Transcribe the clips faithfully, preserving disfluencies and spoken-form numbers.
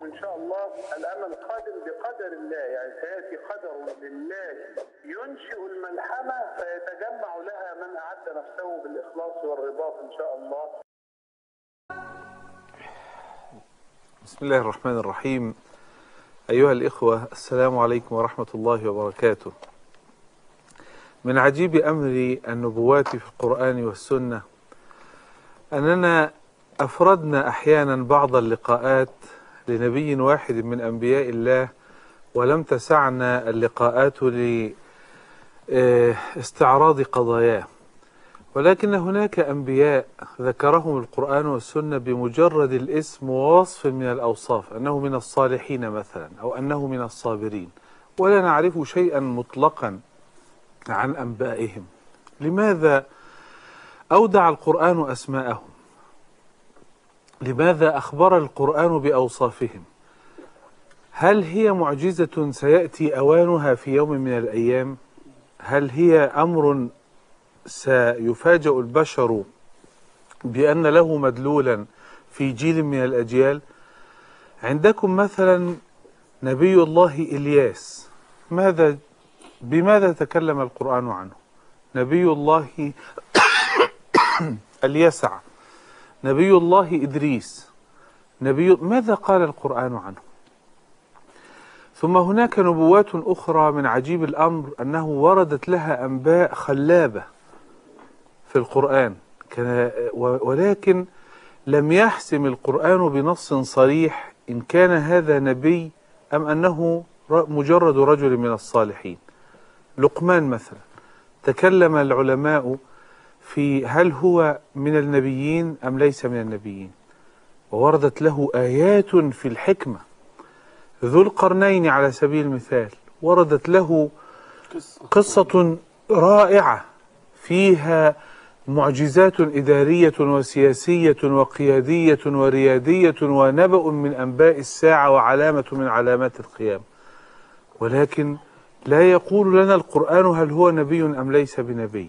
إن شاء الله الأمل قادم بقدر الله، يعني سيأتي قدر لله ينشئ الملحمة فيتجمع لها من أعد نفسه بالإخلاص والرباط إن شاء الله. بسم الله الرحمن الرحيم. أيها الإخوة، السلام عليكم ورحمة الله وبركاته. من عجيب أمر النبوات في القرآن والسنة أننا أفردنا أحيانا بعض اللقاءات لنبي واحد من أنبياء الله، ولم تسعنا اللقاءات لاستعراض قضاياه، ولكن هناك أنبياء ذكرهم القرآن والسنة بمجرد الاسم ووصف من الأوصاف، أنه من الصالحين مثلا، أو أنه من الصابرين، ولا نعرف شيئا مطلقا عن أنبائهم. لماذا أودع القرآن أسماءهم؟ لماذا أخبر القرآن بأوصافهم؟ هل هي معجزة سيأتي أوانها في يوم من الأيام؟ هل هي أمر سيفاجأ البشر بأن له مدلولا في جيل من الأجيال؟ عندكم مثلا نبي الله إلياس، ماذا بماذا تكلم القرآن عنه؟ نبي الله اليسع، نبي الله إدريس، نبي ماذا قال القرآن عنه؟ ثم هناك نبوات أخرى من عجيب الأمر أنه وردت لها أنباء خلابة في القرآن، ولكن لم يحسم القرآن بنص صريح إن كان هذا نبي أم أنه مجرد رجل من الصالحين. لقمان مثلا، تكلم العلماء في هل هو من النبيين أم ليس من النبيين، ووردت له آيات في الحكمة. ذو القرنين على سبيل المثال وردت له قصة رائعة فيها معجزات إدارية وسياسية وقيادية وريادية ونبأ من أنباء الساعة وعلامة من علامات القيامة، ولكن لا يقول لنا القرآن هل هو نبي أم ليس بنبي.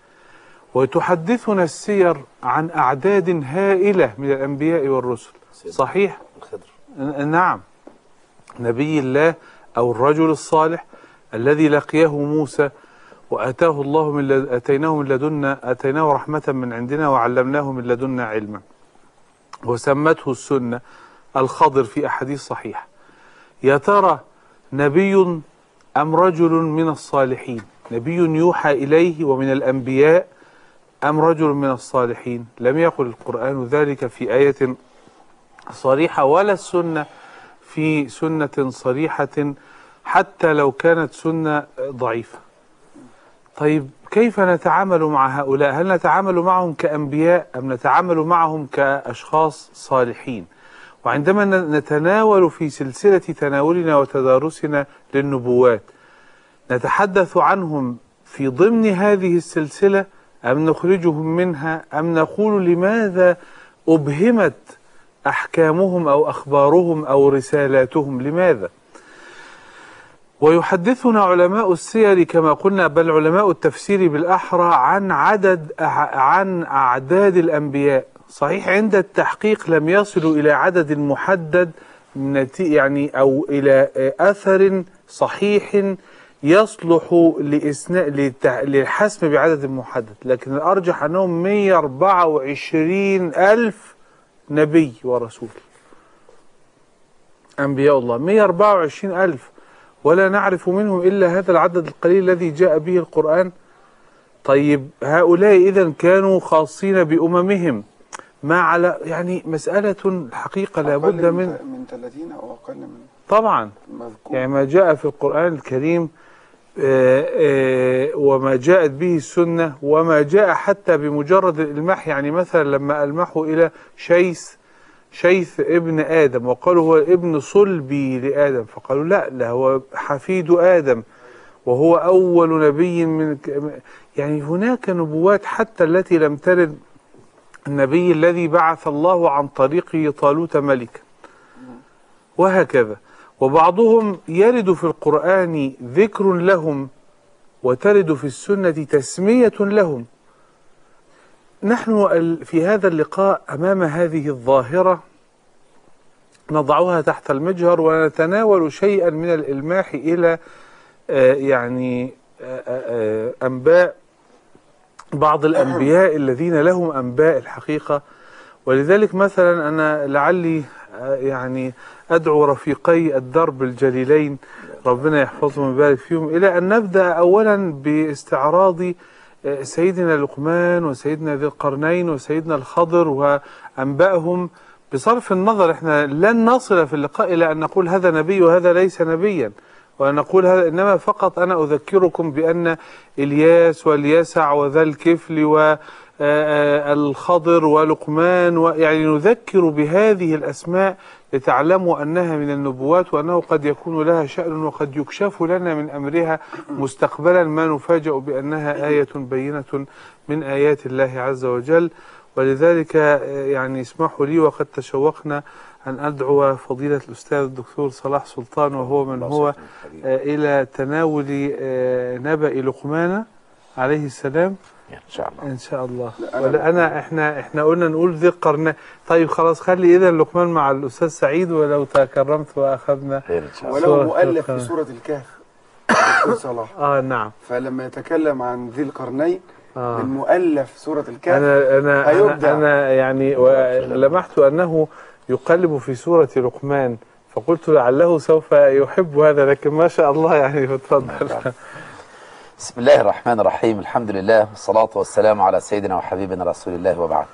وتحدثنا السير عن أعداد هائلة من الأنبياء والرسل. صحيح؟ نعم، نبي الله أو الرجل الصالح الذي لقيه موسى وأتاه الله من لد... أتيناه من لدنا أتيناه رحمة من عندنا وعلمناه من لدنا علما، وسمته السنة الخضر في أحاديث صحيحة. يا ترى نبي أم رجل من الصالحين؟ نبي يوحى إليه ومن الأنبياء أم رجل من الصالحين؟ لم يقل القرآن ذلك في آية صريحة، ولا السنة في سنة صريحة حتى لو كانت سنة ضعيفة. طيب كيف نتعامل مع هؤلاء؟ هل نتعامل معهم كأنبياء أم نتعامل معهم كأشخاص صالحين؟ وعندما نتناول في سلسلة تناولنا وتدارسنا للنبوات نتحدث عنهم في ضمن هذه السلسلة أم نخرجهم منها، أم نقول لماذا أبهمت أحكامهم أو أخبارهم أو رسالاتهم؟ لماذا؟ ويحدثنا علماء السير كما قلنا، بل علماء التفسير بالأحرى، عن عدد عن أعداد الأنبياء. صحيح عند التحقيق لم يصلوا إلى عدد محدد يعني أو إلى أثر صحيح يصلح للحسم بعدد محدد، لكن الأرجح أنهم مئة وأربعة وعشرين ألف نبي ورسول، أنبياء الله مئة وأربعة وعشرين ألف، ولا نعرف منهم إلا هذا العدد القليل الذي جاء به القرآن. طيب هؤلاء إذن كانوا خاصين بأممهم، ما على يعني مسألة حقيقة لابد من من ثلاثين أو أقل من طبعا مذكور. يعني ما جاء في القرآن الكريم آآ آآ وما جاءت به السنة وما جاء حتى بمجرد الإلماح. يعني مثلا لما ألمحوا إلى شيث شيث ابن آدم وقالوا هو ابن صلبي لآدم، فقالوا لا لا هو حفيد آدم وهو أول نبي من، يعني هناك نبوات حتى التي لم ترد. النبي الذي بعث الله عن طريقه طالوت ملكا، وهكذا. وبعضهم يرد في القرآن ذكر لهم وترد في السنة تسمية لهم. نحن في هذا اللقاء أمام هذه الظاهرة نضعها تحت المجهر ونتناول شيئا من الإلماح إلى آه يعني آه آه أنباء بعض الأنبياء الذين لهم أنباء الحقيقة. ولذلك مثلا أنا لعلي آه يعني أدعو رفيقي الدرب الجليلين ربنا يحفظهم ويبارك فيهم إلى أن نبدأ أولا باستعراض سيدنا لقمان وسيدنا ذي القرنين وسيدنا الخضر وأنبائهم، بصرف النظر احنا لن نصل في اللقاء إلى أن نقول هذا نبي وهذا ليس نبيا ونقول هذا، إنما فقط أنا أذكركم بأن إلياس واليسع وذا الكفل والخضر ولقمان، ويعني نذكر بهذه الأسماء لتعلموا أنها من النبوات وأنه قد يكون لها شأن وقد يكشف لنا من أمرها مستقبلا ما نفاجأ بأنها آية بينة من آيات الله عز وجل. ولذلك يعني اسمحوا لي وقد تشوقنا أن أدعو فضيلة الأستاذ الدكتور صلاح سلطان وهو من هو إلى تناول نبأ لقمان عليه السلام إن شاء الله. إن شاء الله. ولا أنا إحنا إحنا قلنا نقول ذي القرنين. طيب خلاص خلي إذا لقمان مع الأستاذ سعيد ولو تكرمت وأخذنا إن شاء الله. ولو مؤلف في سورة الكهف الدكتور صلاح. آه نعم. فلما يتكلم عن ذي القرنين آه. المؤلف سورة الكهف أنا أنا هيبدع. أنا, أنا يعني لمحت أنه يقلب في سورة لقمان فقلت لعله سوف يحب هذا، لكن ما شاء الله يعني فتفضل. بسم الله الرحمن الرحيم، الحمد لله والصلاة والسلام على سيدنا وحبيبنا رسول الله وبعد.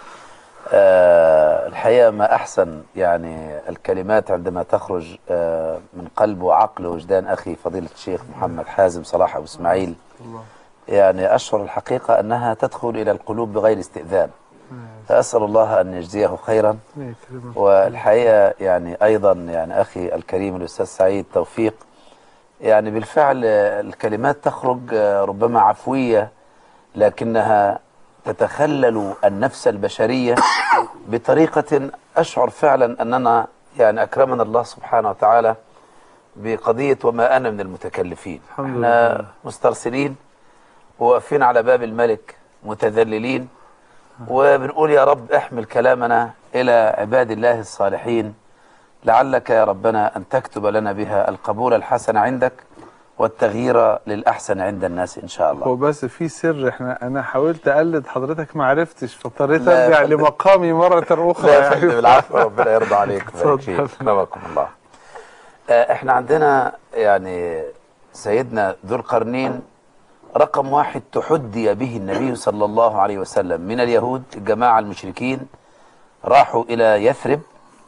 آه الحقيقة ما أحسن يعني الكلمات عندما تخرج آه من قلب وعقل ووجدان أخي فضيلة الشيخ محمد حازم صلاح أبو إسماعيل. يعني أشعر الحقيقة أنها تدخل إلى القلوب بغير استئذان، فأسأل الله أن يجزيه خيرا. والحقيقة يعني أيضا يعني أخي الكريم الأستاذ سعيد توفيق، يعني بالفعل الكلمات تخرج ربما عفوية لكنها تتخلل النفس البشرية بطريقة أشعر فعلا أننا يعني أكرمنا الله سبحانه وتعالى بقضية وما أنا من المتكلفين. احنا مسترسلين وواقفين على باب الملك متذللين وبنقول يا رب احمل كلامنا إلى عباد الله الصالحين، لعلك يا ربنا أن تكتب لنا بها القبول الحسن عندك والتغيير للأحسن عند الناس إن شاء الله. هو بس في سر، احنا أنا حاولت أقلد حضرتك ما عرفتش فاضطريت أرجع لمقامي مرة أخرى. لا يعني بالعفو، ربنا يرضى عليك. أكرمكم الله. احنا عندنا يعني سيدنا ذو القرنين رقم واحد تحدي به النبي صلى الله عليه وسلم من اليهود. الجماعة المشركين راحوا إلى يثرب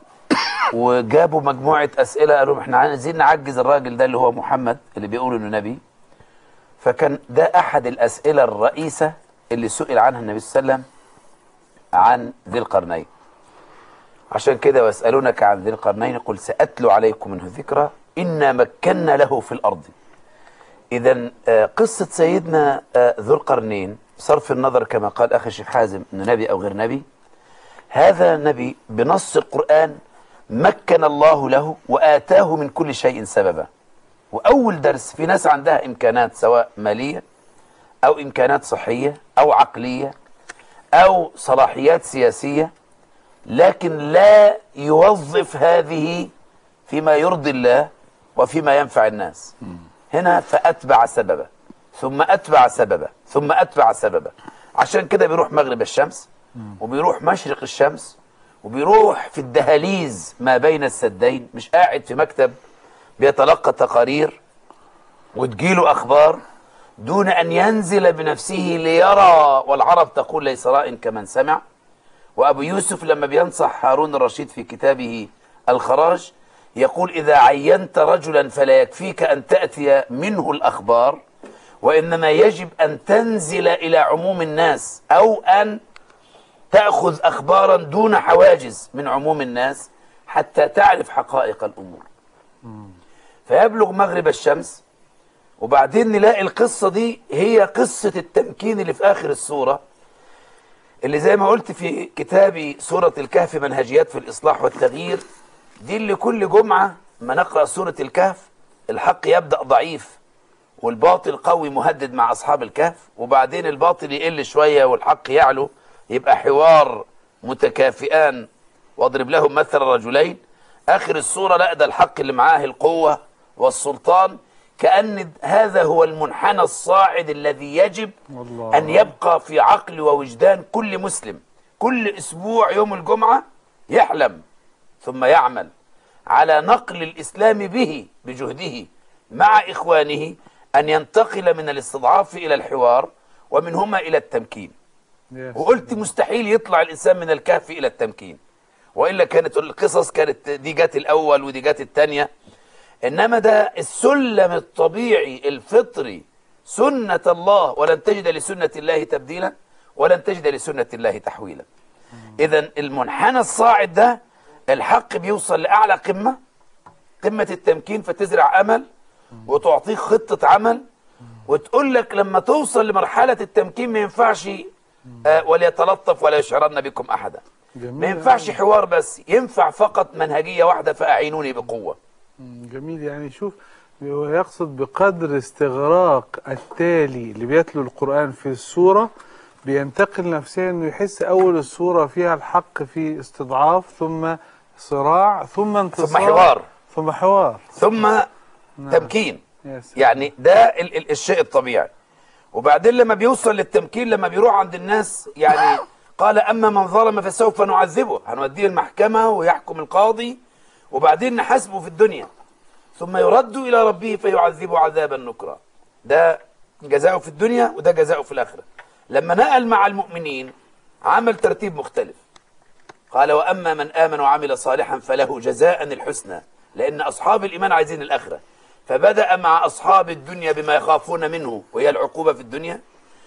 وجابوا مجموعة أسئلة، قالوا احنا عايزين نعجز الراجل ده اللي هو محمد اللي بيقول انه نبي. فكان ده أحد الأسئلة الرئيسة اللي سئل عنها النبي صلى الله عليه وسلم عن ذي القرنين. عشان كده ويسألونك عن ذي القرنين قل سأتلو عليكم منه ذكرى إنا مكنا له في الأرض. إذا قصة سيدنا ذو القرنين صرف النظر كما قال أخي الشيخ حازم إنه نبي أو غير نبي، هذا النبي بنص القرآن مكن الله له وآتاه من كل شيء سببا. وأول درس، في ناس عندها إمكانات سواء مالية أو إمكانات صحية أو عقلية أو صلاحيات سياسية، لكن لا يوظف هذه فيما يرضي الله وفيما ينفع الناس. هنا فأتبع سببا ثم أتبع سببا ثم أتبع سببا. عشان كده بيروح مغرب الشمس وبيروح مشرق الشمس وبيروح في الدهاليز ما بين السدين، مش قاعد في مكتب بيتلقى تقارير وتجيله أخبار دون أن ينزل بنفسه ليرى. والعرب تقول ليس راء كمن سمع. وأبو يوسف لما بينصح هارون الرشيد في كتابه الخراج يقول إذا عينت رجلا فلا يكفيك أن تأتي منه الأخبار، وإنما يجب أن تنزل إلى عموم الناس أو أن تأخذ أخبارا دون حواجز من عموم الناس حتى تعرف حقائق الأمور. فيبلغ مغرب الشمس وبعدين نلاقي القصة دي هي قصة التمكين اللي في آخر السورة، اللي زي ما قلت في كتابي سورة الكهف منهجيات في الإصلاح والتغيير. دي اللي كل جمعة ما نقرأ سورة الكهف الحق يبدأ ضعيف والباطل قوي مهدد مع أصحاب الكهف، وبعدين الباطل يقل شوية والحق يعلو، يبقى حوار متكافئان. واضرب لهم مثل رجلين آخر السورة لا ده الحق اللي معاه القوة والسلطان، كأن هذا هو المنحنى الصاعد الذي يجب الله. أن يبقى في عقل ووجدان كل مسلم. كل أسبوع يوم الجمعة يحلم ثم يعمل على نقل الإسلام به بجهده مع إخوانه، أن ينتقل من الاستضعاف إلى الحوار ومنهما إلى التمكين. وقلت مستحيل يطلع الإنسان من الكهف إلى التمكين، وإلا كانت القصص كانت دي جات الأول ودي جات الثانية. إنما ده السلم الطبيعي الفطري، سنة الله، ولن تجد لسنة الله تبديلا ولن تجد لسنة الله تحويلا. إذن المنحنى الصاعد ده الحق بيوصل لأعلى قمة، قمة التمكين، فتزرع أمل وتعطيك خطة عمل وتقول لك لما توصل لمرحلة التمكين ما ينفعش آه وليتلطف ولا يشعرن بكم أحدا. ما ينفعش حوار بس، ينفع فقط منهجية واحدة، فأعينوني بقوة. جميل. يعني شوف، هو يقصد بقدر استغراق التالي اللي بيتلو القرآن في السورة بينتقل نفسيا انه يحس اول السورة فيها الحق في استضعاف، ثم صراع، ثم انتصار، ثم حوار، ثم حوار، ثم نعم. تمكين. يعني ده ال ال الشيء الطبيعي. وبعدين لما بيوصل للتمكين، لما بيروح عند الناس، يعني قال أما من ظلم فسوف نعذبه، هنوديه المحكمة ويحكم القاضي وبعدين نحاسبه في الدنيا، ثم يرد إلى ربه فيعذبه عذابا نكرا. ده جزاؤه في الدنيا وده جزاؤه في الآخرة. لما نقل مع المؤمنين عمل ترتيب مختلف، قال وأما من آمن وعمل صالحا فله جزاء الحسنى، لأن أصحاب الإيمان عايزين الآخرة. فبدأ مع أصحاب الدنيا بما يخافون منه وهي العقوبة في الدنيا،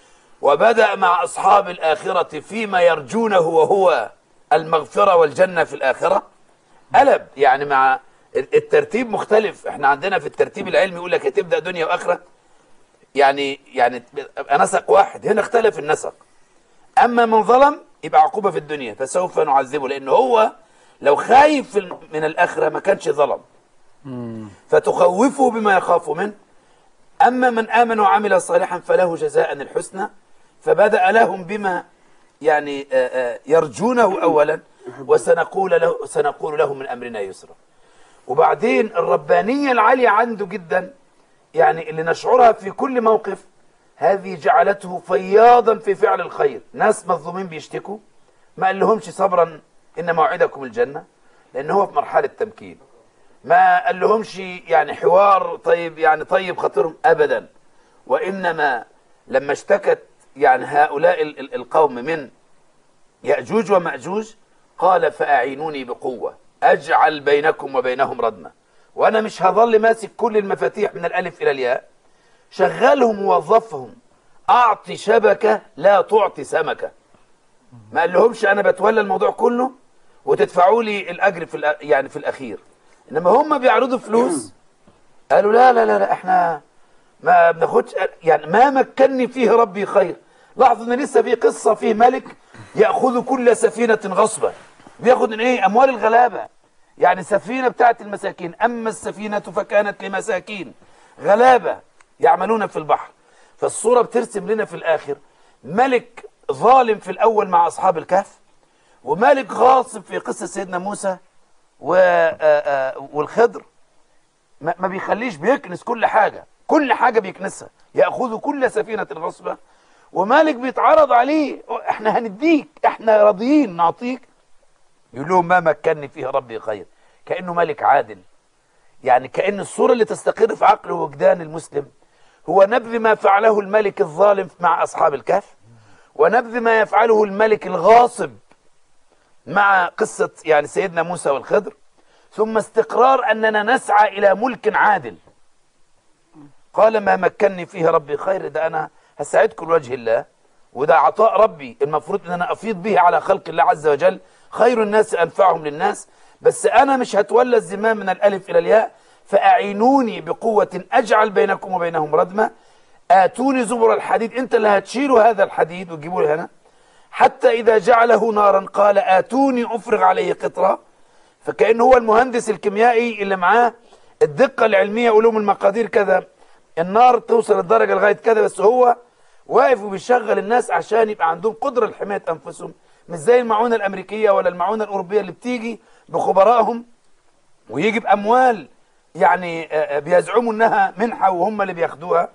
وبدأ مع أصحاب الآخرة فيما يرجونه وهو المغفرة والجنة في الآخرة. قلب يعني مع الترتيب مختلف. احنا عندنا في الترتيب العلمي يقول لك هتبدأ دنيا وآخرة، يعني يعني نسق واحد. هنا اختلف النسق. أما من ظلم يبقى عقوبة في الدنيا فسوف نعذبه، لأنه هو لو خايف من الآخرة ما كانش ظلم، فتخوفه بما يخاف منه. أما من آمن وعمل صالحا فله جزاء الحسنى، فبدأ لهم بما يعني يرجونه أولا، وسنقول له سنقول له من أمرنا يسرا. وبعدين الربانية العالية عنده جدا، يعني اللي نشعرها في كل موقف، هذه جعلته فياضا في فعل الخير. ناس مظلومين بيشتكوا، ما قال لهمش صبرا إن موعدكم الجنة، لأن هو في مرحلة تمكين. ما قال لهمش يعني حوار طيب يعني طيب خاطرهم أبدا، وإنما لما اشتكت يعني هؤلاء القوم من يأجوج ومأجوج قال فأعينوني بقوة أجعل بينكم وبينهم ردمة. وأنا مش هظل ماسك كل المفاتيح من الألف إلى الياء، شغلهم ووظفهم، أعطي شبكة لا تعطي سمكة. ما قال لهمش أنا بتولى الموضوع كله وتدفعوا لي الأجر في يعني في الأخير. إنما هم بيعرضوا فلوس، قالوا لا لا لا, لا احنا ما بناخدش، يعني ما مكنني فيه ربي خير. لاحظوا ان لسه في قصه فيه ملك ياخذ كل سفينه غصبا، بياخد من ايه؟ اموال الغلابه. يعني سفينه بتاعت المساكين، اما السفينه فكانت لمساكين غلابه يعملون في البحر. فالصوره بترسم لنا في الاخر ملك ظالم في الاول مع اصحاب الكهف، وملك غاصب في قصه سيدنا موسى والخضر، ما بيخليش، بيكنس كل حاجه، كل حاجه بيكنسها، ياخذ كل سفينه غصبا. ومالك بيتعرض عليه احنا هنديك، احنا راضيين نعطيك، يقول لهم ما مكنني فيه ربي خير. كانه ملك عادل. يعني كأن الصوره اللي تستقر في عقل ووجدان المسلم هو نبذ ما فعله الملك الظالم مع اصحاب الكهف، ونبذ ما يفعله الملك الغاصب مع قصه يعني سيدنا موسى والخضر، ثم استقرار اننا نسعى الى ملك عادل. قال ما مكنني فيه ربي خير، ده انا هساعدكم لوجه الله، وده عطاء ربي المفروض ان انا افيض به على خلق الله عز وجل، خير الناس انفعهم للناس، بس انا مش هتولى الزمام من الالف الى الياء. فاعينوني بقوة اجعل بينكم وبينهم ردمة، اتوني زبر الحديد، انت اللي هتشيلوا هذا الحديد وتجيبوه لي هنا، حتى اذا جعله نارا قال اتوني افرغ عليه قطرة. فكأنه هو المهندس الكيميائي اللي معاه الدقة العلمية، علوم المقادير كذا، النار توصل الدرجة لغاية كذا، بس هو واقف وبيشغل الناس عشان يبقى عندهم قدرة لحماية أنفسهم، مش زي المعونة الأمريكية ولا المعونة الأوروبية اللي بتيجي بخبرائهم ويجي بأموال يعني بيزعموا انها منحة وهم اللي بياخدوها،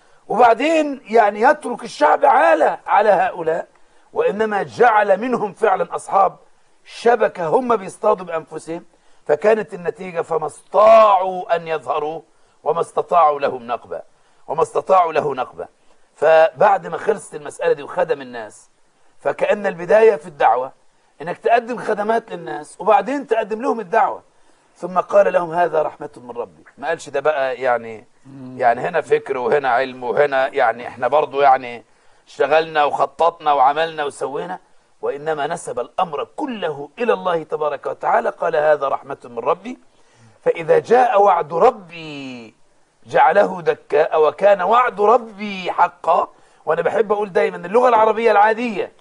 وبعدين يعني يترك الشعب عالة على هؤلاء، وإنما جعل منهم فعلا أصحاب شبكة هم بيصطادوا بأنفسهم. فكانت النتيجة فما استطاعوا أن يظهروا وما استطاعوا لهم نقبة وما استطاعوا له نقبة. فبعد ما خلصت المسألة دي وخدم الناس، فكأن البداية في الدعوة إنك تقدم خدمات للناس وبعدين تقدم لهم الدعوة. ثم قال لهم هذا رحمة من ربي. ما قالش ده بقى يعني يعني هنا فكر وهنا علم وهنا يعني احنا برضو يعني اشتغلنا وخططنا وعملنا وسوينا، وإنما نسب الأمر كله إلى الله تبارك وتعالى. قال هذا رحمة من ربي، فإذا جاء وعد ربي جعله دكاء وكان وعد ربي حقا. وأنا بحب أقول دايما اللغة العربية العادية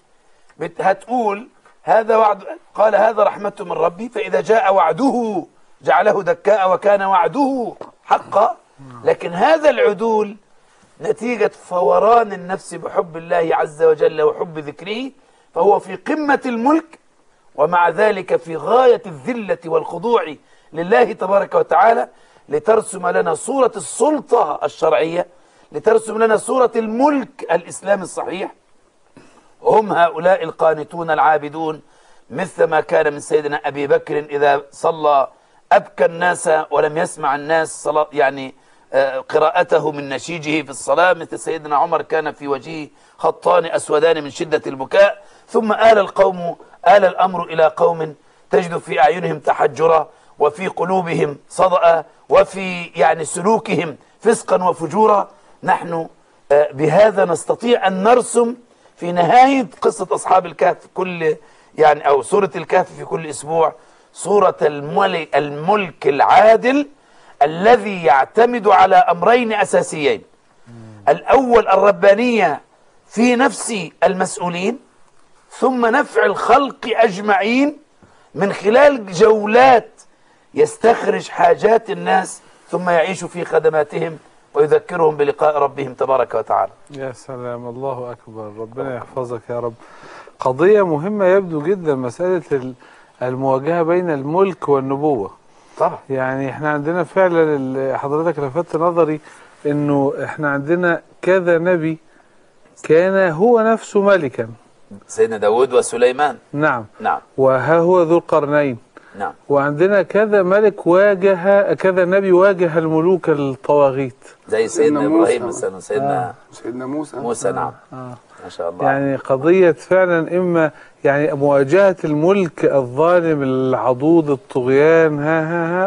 هتقول هذا وعد، قال هذا رحمة من ربي، فإذا جاء وعده جعله دكاء وكان وعده حقا. لكن هذا العدول نتيجة فوران النفس بحب الله عز وجل وحب ذكره، فهو في قمة الملك ومع ذلك في غاية الذلة والخضوع لله تبارك وتعالى، لترسم لنا صورة السلطة الشرعية، لترسم لنا صورة الملك الإسلامي الصحيح. هم هؤلاء القانتون العابدون، مثل ما كان من سيدنا أبي بكر إذا صلى أبكى الناس ولم يسمع الناس صلاة يعني قراءته من نشيجه في الصلاة. مثل سيدنا عمر كان في وجهه خطان أسودان من شدة البكاء. ثم آل القوم آل الأمر إلى قوم تجد في أعينهم تحجرا وفي قلوبهم صدأ وفي يعني سلوكهم فسقا وفجورا. نحن بهذا نستطيع أن نرسم في نهاية قصة أصحاب الكهف كل يعني أو سورة الكهف في كل أسبوع سورة الملك, الملك العادل الذي يعتمد على أمرين أساسيين. الأول الربانية في نفس المسؤولين، ثم نفع الخلق أجمعين من خلال جولات يستخرج حاجات الناس ثم يعيش في خدماتهم ويذكرهم بلقاء ربهم تبارك وتعالى. يا سلام، الله أكبر، ربنا يحفظك يا رب. قضية مهمة يبدو جدا، مسألة المواجهة بين الملك والنبوة. طبعا يعني احنا عندنا فعلا، حضرتك لفتت نظري انه احنا عندنا كذا نبي كان هو نفسه ملكا، سيدنا داود وسليمان. نعم نعم. وها هو ذو القرنين. نعم. وعندنا كذا ملك واجه، كذا نبي واجه الملوك الطواغيت، زي سيدنا ابراهيم مثلا، سيدنا آه. سيدنا موسى موسى. آه. نعم. آه. ما شاء الله. يعني قضية فعلا إما يعني مواجهة الملك الظالم العضوض الطغيان ها ها ها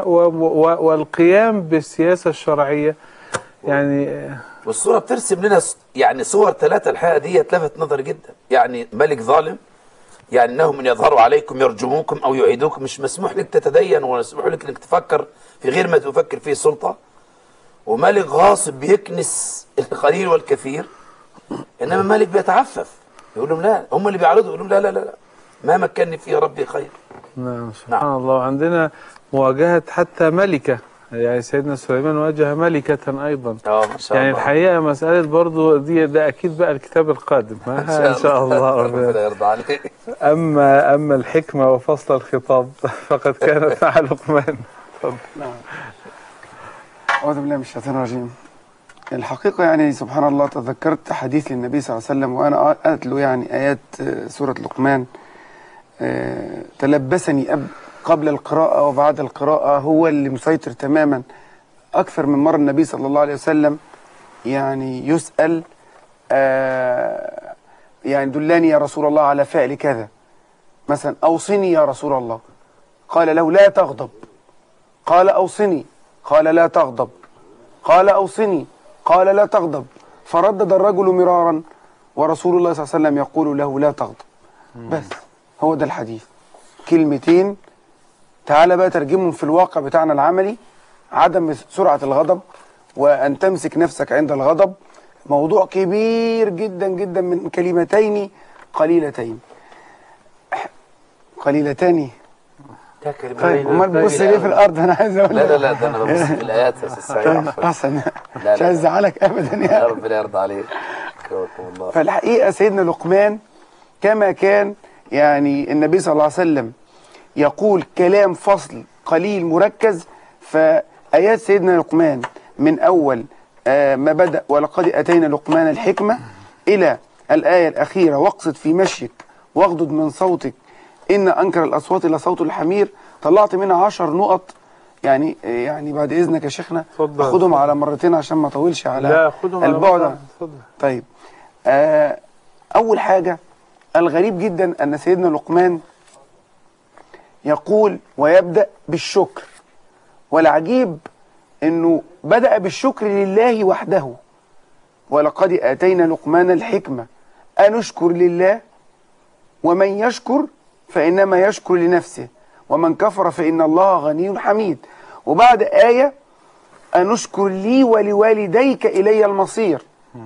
والقيام بالسياسة الشرعية. يعني والصورة بترسم لنا يعني صور ثلاثة. الحقيقة دي لفت نظر جدا. يعني ملك ظالم، يعني انهم من يظهروا عليكم يرجموكم او يعيدوكم، مش مسموح لك تتدين ولا مسموح لك انك تفكر في غير ما تفكر فيه السلطة. وملك غاصب بيكنس القليل والكثير، انما ملك بيتعفف يقول لهم لا، هم اللي بيعرضوا يقول لهم لا لا لا, لا. ما مكنني فيه ربي خير. نعم سبحان نعم. الله. عندنا مواجهة حتى ملكة، يعني سيدنا سليمان واجه ملكة أيضا. اه ما شاء يعني الله. الحقيقة مسألة برضو دي ده أكيد بقى الكتاب القادم إن شاء الله. ربنا يرضى عليك. أما أما الحكمة وفصل الخطاب فقد كانت مع لقمان. نعم. أعوذ بالله من الشيطان الرجيم. الحقيقة يعني سبحان الله تذكرت حديث للنبي صلى الله عليه وسلم وأنا أتلو يعني آيات سورة لقمان، تلبسني أب قبل القراءة وبعد القراءة، هو اللي مسيطر تماما. أكثر من مرة النبي صلى الله عليه وسلم يعني يسأل يعني دلاني يا رسول الله على فعل كذا، مثلا أوصني يا رسول الله، قال له لا تغضب، قال أوصني، قال لا تغضب، قال أوصني، قال لا تغضب، فردد الرجل مرارا ورسول الله صلى الله عليه وسلم يقول له لا تغضب. بس هو ده الحديث، كلمتين. تعال بقى ترجمهم في الواقع بتاعنا العملي. عدم سرعة الغضب وأن تمسك نفسك عند الغضب، موضوع كبير جدا جدا من كلمتين قليلتين قليلتان. طيب امال بتبص ليه في الارض؟ انا عايز اقول لا لا لا ده انا ببص في الايات يا استاذ سعيد. احسن، مش عايز ازعلك ابدا يعني. يا ربنا يرضى عليك. الله. فالحقيقه سيدنا لقمان كما كان يعني النبي صلى الله عليه وسلم يقول كلام فصل قليل مركز. فآيات سيدنا لقمان من أول آه ما بدأ ولقد أتينا لقمان الحكمة إلى الآية الأخيرة واقصد في مشيك واغضض من صوتك إن أنكر الأصوات لصوت الحمير، طلعت منها عشر نقط. يعني يعني بعد إذنك يا شيخنا أخدهم على مرتين عشان ما أطولش على لا خدهم البعد. على طيب آه أول حاجة، الغريب جدا أن سيدنا لقمان يقول ويبدأ بالشكر، والعجيب أنه بدأ بالشكر لله وحده. ولقد آتينا لقمان الحكمة أن اشكر لله ومن يشكر فإنما يشكر لنفسه ومن كفر فإن الله غني حميد. وبعد آية أن اشكر لي ولوالديك إلي المصير.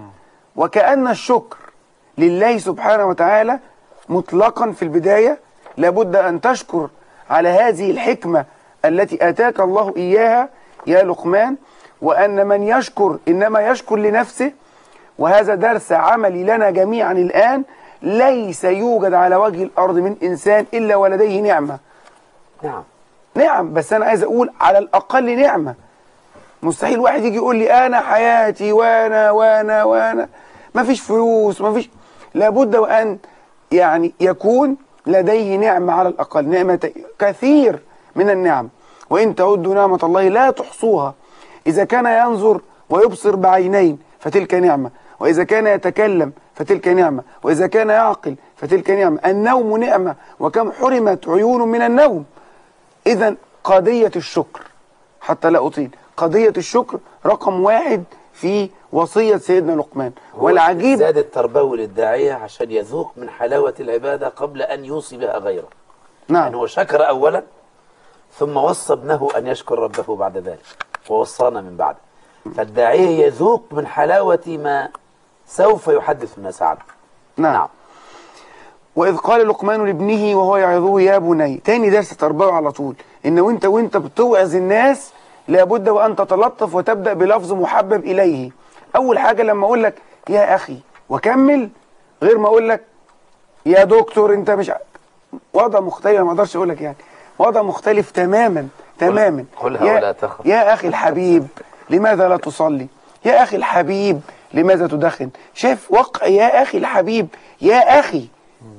وكأن الشكر لله سبحانه وتعالى مطلقا في البداية لابد أن تشكر على هذه الحكمة التي آتاك الله إياها يا لقمان، وأن من يشكر إنما يشكر لنفسه. وهذا درس عملي لنا جميعا الآن. ليس يوجد على وجه الأرض من إنسان إلا ولديه نعمة. نعم نعم، بس أنا عايز أقول على الأقل نعمة. مستحيل واحد يجي يقول لي أنا حياتي وأنا وأنا وأنا ما فيش فلوس ما فيش. لابد وأن يعني يكون لديه نعمة على الأقل، نعمة كثير من النعم. وإن تعدوا نعمة الله لا تحصوها. إذا كان ينظر ويبصر بعينين فتلك نعمة، وإذا كان يتكلم فتلك نعمة، وإذا كان يعقل فتلك نعمة. النوم نعمة، وكم حرمت عيون من النوم. إذن قضية الشكر، حتى لا أطيل، قضية الشكر رقم واحد في وصية سيدنا لقمان. والعجيب زاد التربوي للداعية عشان يذوق من حلاوة العبادة قبل أن يوصي بها غيره. نعم، يعني هو شكر أولا ثم وصى ابنه أن يشكر ربه بعد ذلك ووصانا من بعد. فالداعية يذوق من حلاوة ما سوف يحدث الناس عنه. نعم. نعم. وإذ قال لقمان لابنه وهو يعظه يا بني، تاني درس تربوي على طول، إن وانت وانت بتوعظ الناس لابد وأن تتلطف وتبدأ بلفظ محبب إليه. أول حاجة لما أقول لك يا أخي وكمل، غير ما أقول لك يا دكتور أنت مش وضع مختلف. ما أقدرش أقول لك يعني وضع مختلف تماما تماما. قلها ولا تخف. يا أخي الحبيب لماذا لا تصلي؟ يا أخي الحبيب لماذا تدخن؟ شايف وقع يا أخي الحبيب. يا أخي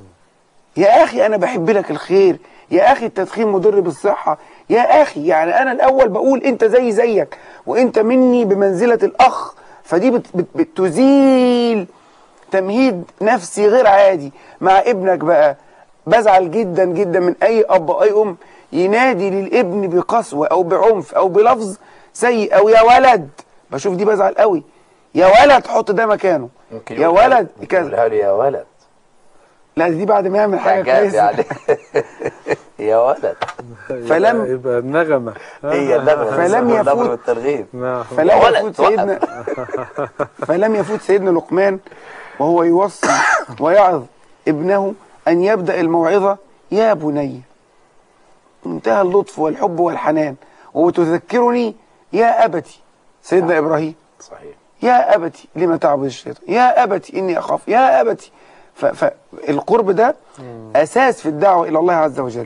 يا أخي أنا بحب لك الخير. يا أخي التدخين مضر بالصحة. يا أخي يعني أنا الأول بقول أنت زي زيك وأنت مني بمنزلة الأخ. فدي بت بت بتزيل تمهيد نفسي غير عادي مع ابنك. بقى بزعل جدا جدا من أي أب أو أي أم ينادي للابن بقسوة أو بعنف أو بلفظ سيء أو يا ولد. بشوف دي بزعل قوي. يا ولد حط ده مكانه. يا ولد كذا يا ولد. لا دي بعد ما يعمل حاجة كويسة يعني. يا ولد. فلم يبقى النغمة هي النغمة. فلم يفوت الترغيب. فلم يفوت سيدنا فلم يفوت سيدنا لقمان وهو يوصي ويعظ ابنه أن يبدأ الموعظة يا بني. منتهى اللطف والحب والحنان. وتذكرني يا أبتي سيدنا إبراهيم. صحيح. يا أبتي لما تعبد الشيطان. يا أبتي إني أخاف. يا أبتي. فالقرب ده أساس في الدعوة إلى الله عز وجل.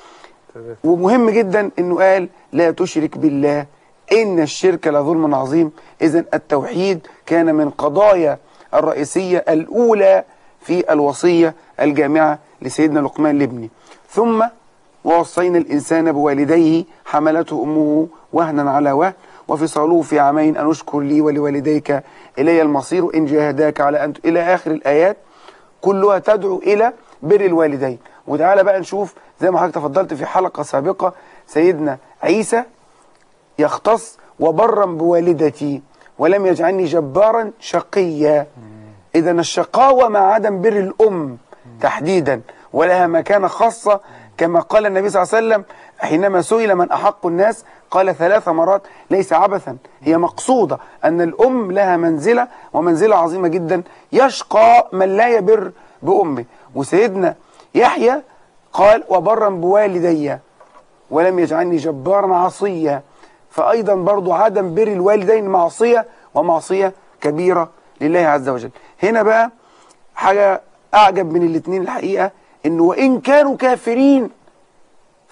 ومهم جدا أنه قال لا تشرك بالله إن الشرك لظلم عظيم. إذن التوحيد كان من قضايا الرئيسية الأولى في الوصية الجامعة لسيدنا لقمان لابنه. ثم ووصينا الإنسان بوالديه حملته أمه وهنا على وهن وفصاله في عامين أن اشكر لي ولوالديك إلي المصير إن جاهداك على أن إلى آخر الآيات كلها تدعو إلى بر الوالدين. وتعالى بقى نشوف زي ما حضرتك تفضلت في حلقة سابقة سيدنا عيسى يختص وبرا بوالدتي ولم يجعلني جبارا شقيا. إذا الشقاوة مع عدم بر الأم تحديدا ولها مكانة خاصة كما قال النبي صلى الله عليه وسلم حينما سئل من أحق الناس قال ثلاث مرات ليس عبثا، هي مقصودة أن الأم لها منزلة ومنزلة عظيمة جدا. يشقى من لا يبر بأمه. وسيدنا يحيى قال وبرا بوالدي ولم يجعلني جبارا عصيا. فأيضا برضو عدم بر الوالدين معصية ومعصية كبيرة لله عز وجل. هنا بقى حاجة أعجب من الاثنين الحقيقة، إنه وإن كانوا كافرين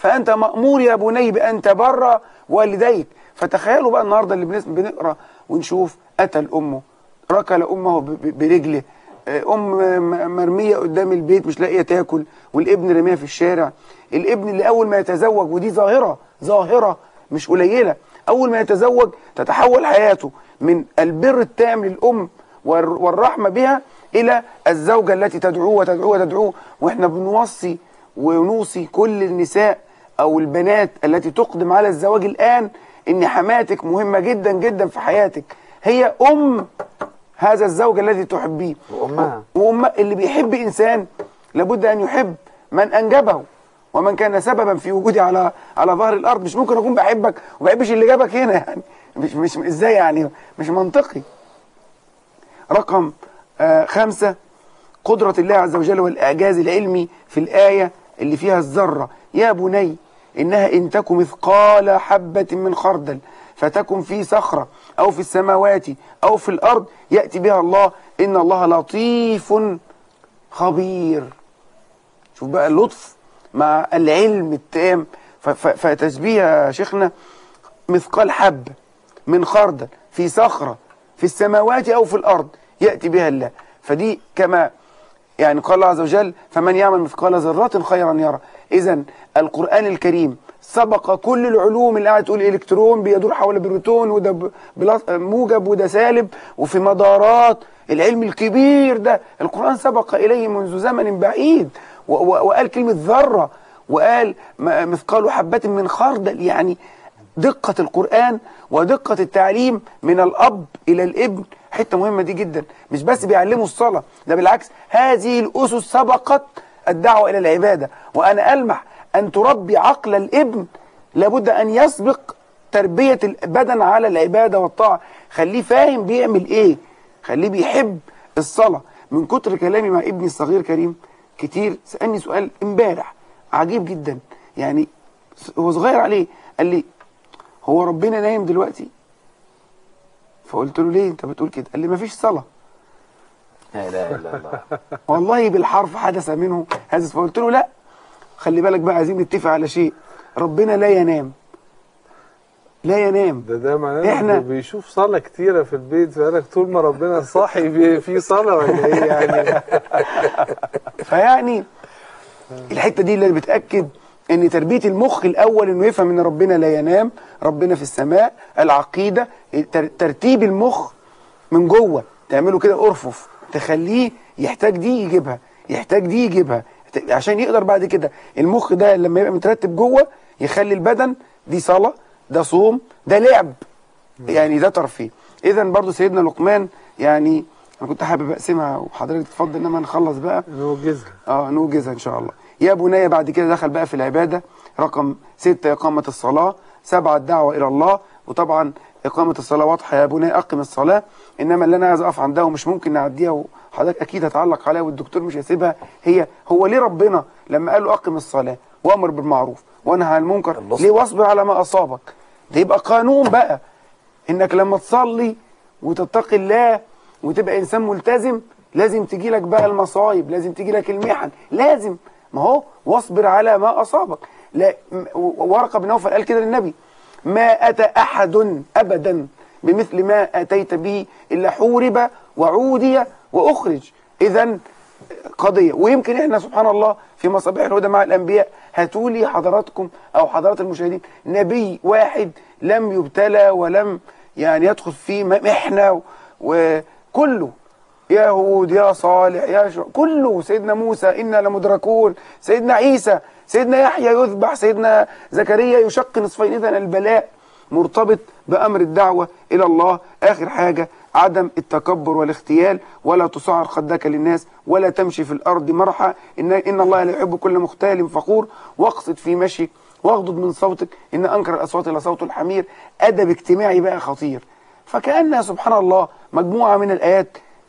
فأنت مأمور يا بني بأن تبر والديك. فتخيلوا بقى النهاردة اللي بنقرأ ونشوف قتل أمه، ركل أمه برجله، أم مرمية قدام البيت مش لاقية تاكل، والابن رميها في الشارع. الابن اللي أول ما يتزوج، ودي ظاهرة ظاهرة مش قليلة، أول ما يتزوج تتحول حياته من البر التام للأم والرحمة بها إلى الزوجة التي تدعوه وتدعوه وتدعوه. وإحنا بنوصي ونوصي كل النساء أو البنات التي تقدم على الزواج الآن إن حماتك مهمة جدا جدا في حياتك، هي أم هذا الزوج الذي تحبيه وأمها. وأمها. اللي بيحب إنسان لابد أن يحب من أنجبه ومن كان سببا في وجودي على على ظهر الأرض. مش ممكن أكون بحبك وما بحبش اللي جابك هنا، يعني مش مش إزاي يعني، مش منطقي. رقم آه خمسة، قدرة الله عز وجل والإعجاز العلمي في الآية اللي فيها الذرة. يا بني إنها إن تك مثقال حبة من خردل فتكن في صخرة أو في السماوات أو في الأرض يأتي بها الله إن الله لطيف خبير. شوف بقى اللطف مع العلم التام. فتشبيه يا شيخنا مثقال حبة من خردل في صخرة في السماوات أو في الأرض يأتي بها الله. فدي كما يعني قال الله عز وجل فمن يعمل مثقال ذرة خيرا يرى. إذن القرآن الكريم سبق كل العلوم اللي قاعد تقول الكترون بيدور حول بروتون وده موجب وده سالب وفي مدارات. العلم الكبير ده القرآن سبق إليه منذ زمن بعيد، وقال كلمة ذرة وقال مثقال حبة من خردل. يعني دقة القرآن ودقة التعليم من الأب إلى الابن حتة مهمة دي جدا. مش بس بيعلموا الصلاة، ده بالعكس هذه الأسس سبقت الدعوة إلى العبادة. وأنا ألمح أن تربي عقل الابن لابد أن يسبق تربية البدن على العبادة والطاعة. خليه فاهم بيعمل إيه، خليه بيحب الصلاة. من كتر كلامي مع ابني الصغير كريم كتير سألني سؤال امبارح عجيب جدا، يعني هو صغير عليه، قال لي هو ربنا نايم دلوقتي؟ فقلت له ليه انت بتقول كده؟ قال لي مفيش صلاة. لا اله الا الله. والله بالحرف حدث منه هذا. فقلت له لا، خلي بالك بقى، عايزين نتفق على شيء، ربنا لا ينام، لا ينام. ده ده معناه احنا بيشوف صلاة كتيرة في البيت، فقالك طول ما ربنا صاحي في صلاة ولا ايه يعني؟ فيعني الحتة دي اللي بتأكد ان تربية المخ الاول انه يفهم ان ربنا لا ينام، ربنا في السماء، العقيدة، ترتيب المخ من جوه، تعمله كده ارفف تخليه يحتاج دي يجيبها، يحتاج دي يجيبها، عشان يقدر بعد كده المخ ده لما يبقى مترتب جوه يخلي البدن دي صلاة، ده صوم، ده لعب، يعني ده ترفيه. اذا برضو سيدنا لقمان، يعني انا كنت حابب اقسمها وحضرتك تفضل انما نخلص بقى نوجزها. اه نوجزها ان شاء الله. يا بني بعد كده دخل بقى في العبادة. رقم ستة إقامة الصلاة. سبعة الدعوة إلى الله. وطبعا إقامة الصلاة واضحة، يا بني أقم الصلاة. إنما اللي أنا عايز أقف عندها ومش ممكن نعديها وحضرتك أكيد هتعلق عليها والدكتور مش هيسيبها، هي هو ليه ربنا لما قال له أقم الصلاة وأمر بالمعروف وانهى عن المنكر ليه واصبر على ما أصابك؟ ده يبقى قانون بقى، إنك لما تصلي وتتقي الله وتبقى إنسان ملتزم لازم تجي لك بقى المصايب، لازم تجي لك المحن، لازم، ما هو واصبر على ما أصابك. لا، ورقة بن نوفل قال كده للنبي ما أتى أحد أبدا بمثل ما أتيت به إلا حورب وعودي وأخرج. إذن قضية. ويمكن إحنا سبحان الله في مصابيح الهدى مع الأنبياء هتولي حضراتكم أو حضرات المشاهدين نبي واحد لم يبتلى ولم يعني يدخل فيه محنة، وكله يا هود يا صالح يا شو كله، سيدنا موسى إنا لمدركون، سيدنا عيسى، سيدنا يحيى يذبح، سيدنا زكريا يشق نصفين. إذن البلاء مرتبط بأمر الدعوة إلى الله. آخر حاجة عدم التكبر والاختيال، ولا تصعر خدك للناس ولا تمشي في الأرض مرحا إن, إن الله لا يحب كل مختال فخور. واقصد في مشيك واغضض من صوتك إن أنكر الأصوات لصوت الحمير. أدب اجتماعي بقى خطير. فكأنها سبحان الله مجموعة من الآيات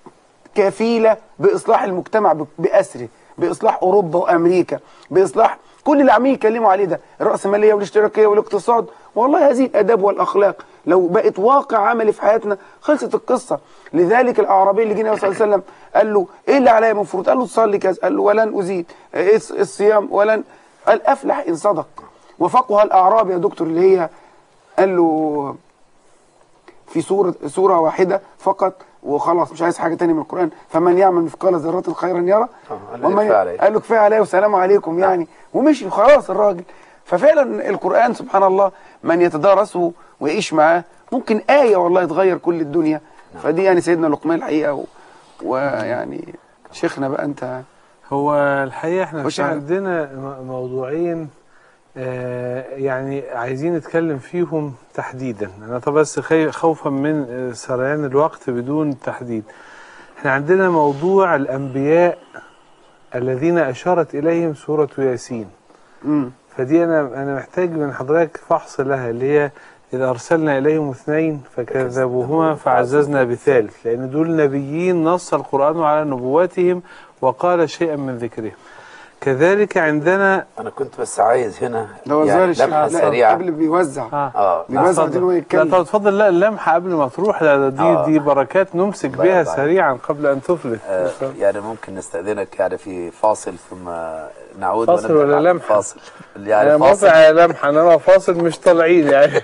كفيلة بإصلاح المجتمع بأسره، بإصلاح أوروبا وأمريكا، بإصلاح كل اللي عمالين يتكلموا عليه ده، الرأسمالية والاشتراكية والاقتصاد. والله هذه الآداب والأخلاق لو بقت واقع عملي في حياتنا خلصت القصة. لذلك الأعرابي اللي جينا صلى الله عليه وسلم قال له إيه اللي عليا المفروض؟ قال له تصلي كذا، قال له ولن أزيد، الصيام ولن، قال أفلح إن صدق. وفقها الأعراب يا دكتور، اللي هي قال له في سورة سورة واحدة فقط وخلاص، مش عايز حاجة تاني من القرآن، فمن يعمل مثقال ذرة خيرا يرى ومن قال له كفاية عليه والسلام عليكم يعني، ومشي وخلاص الراجل. ففعلا القرآن سبحان الله من يتدارسه ويعيش معاه ممكن آية والله تغير كل الدنيا. فدي يعني سيدنا لقمان الحقيقة و... ويعني شيخنا بقى أنت. هو الحقيقة احنا وش في عندنا م- موضوعين آه يعني عايزين نتكلم فيهم تحديدا. انا طبعا بس خي- خوفا من آه، سريان الوقت بدون تحديد. احنا عندنا موضوع الانبياء الذين اشارت اليهم سورة ياسين. امم فدي انا انا محتاج من حضرتك فحص لها، اللي هي إذا أرسلنا إليهم اثنين فكذبوهما فعززنا بثالث، لأن دول نبيين نص القرآن على نبواتهم وقال شيئا من ذكرهم. كذلك عندنا انا كنت بس عايز هنا ده هو يعني الشيخ لمحه لا، سريعه. قبل بيوزع آه. اه بيوزع اتفضل. دي هو لا يتكلم. طب اتفضل. لا اللمحة قبل ما تروح، لا دي آه. دي بركات نمسك الله بها يرضى عليك. سريعا قبل أن تفلت. آه يعني ممكن نستأذنك يعني في فاصل ثم نعود فاصل ونبدأ ولا مع لمحة؟ فاصل أنا يعني موافق فاصل على لمحة، إنما فاصل مش طالعين يعني.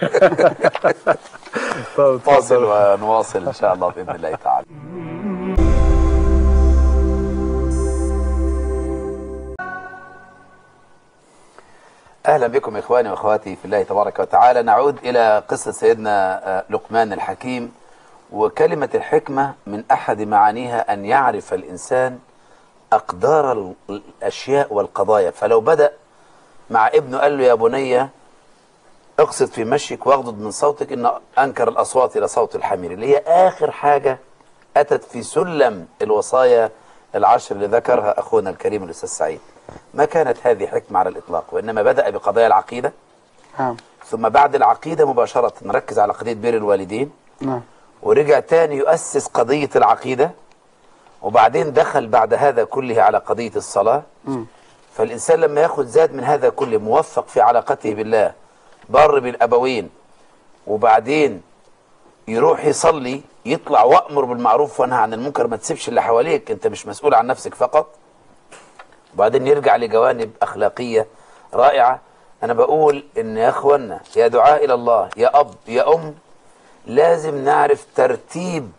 طب فاصل اتفضل. ونواصل إن شاء الله بإذن الله تعالى. أهلا بكم إخواني وأخواتي في الله تبارك وتعالى. نعود إلى قصة سيدنا آه، لقمان الحكيم. وكلمة الحكمة من أحد معانيها أن يعرف الإنسان أقدار ال- الأشياء والقضايا. فلو بدأ مع ابنه قال له يا بني اقصد في مشيك واغضض من صوتك إن أنكر الأصوات إلى صوت الحمير، اللي هي آخر حاجة أتت في سلم الوصايا العشر اللي ذكرها أخونا الكريم الأستاذ سعيد. ما كانت هذه حكمة على الإطلاق، وإنما بدأ بقضايا العقيدة، نعم ثم بعد العقيدة مباشرة نركز على قضية بر الوالدين، نعم ورجع تاني يؤسس قضية العقيدة، وبعدين دخل بعد هذا كله على قضية الصلاة. مم. فالإنسان لما ياخد زاد من هذا كله موفق في علاقته بالله، بر بالأبوين، وبعدين يروح يصلي، يطلع وأمر بالمعروف وانهى عن المنكر، ما تسيبش اللي حواليك، انت مش مسؤول عن نفسك فقط. وبعدين يرجع لجوانب أخلاقية رائعة. أنا بقول إن يا أخوانا يا دعاء إلى الله يا أب يا أم لازم نعرف ترتيب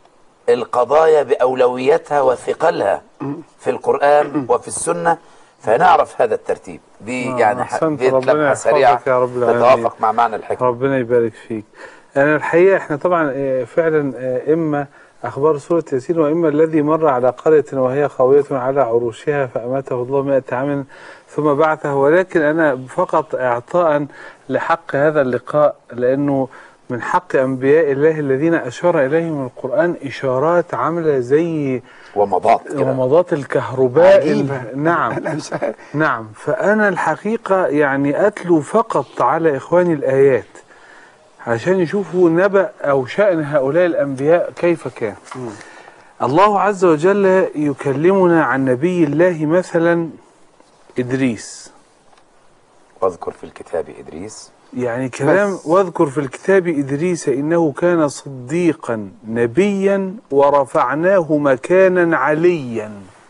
القضايا بأولويتها وثقلها في القرآن وفي السنة، فنعرف هذا الترتيب. دي آه، يعني أحسنت. دي ربنا لمحة يحفظك سريعة يا رب العالمين. تتوافق مع معنى الحكمة. ربنا يبارك فيك. أنا الحقيقة إحنا طبعا آه، فعلا آه، إما أخبار سورة ياسين، وإما الذي مر على قرية وهي خاوية على عروشها فأماته الله مائة عام ثم بعثه. ولكن أنا فقط إعطاء لحق هذا اللقاء، لأنه من حق أنبياء الله الذين أشار إليهم القرآن إشارات عاملة زي ومضات كده. رمضات الكهرباء. عجيبة. نعم أنا مش عارف. نعم. فأنا الحقيقة يعني أتلو فقط على إخواني الآيات عشان يشوفوا نبأ أو شأن هؤلاء الأنبياء كيف كان. الله عز وجل يكلمنا عن نبي الله مثلا إدريس. واذكر في الكتاب إدريس. يعني كلام بس. واذكر في الكتاب إدريس إنه كان صديقا نبيا ورفعناه مكانا عليا.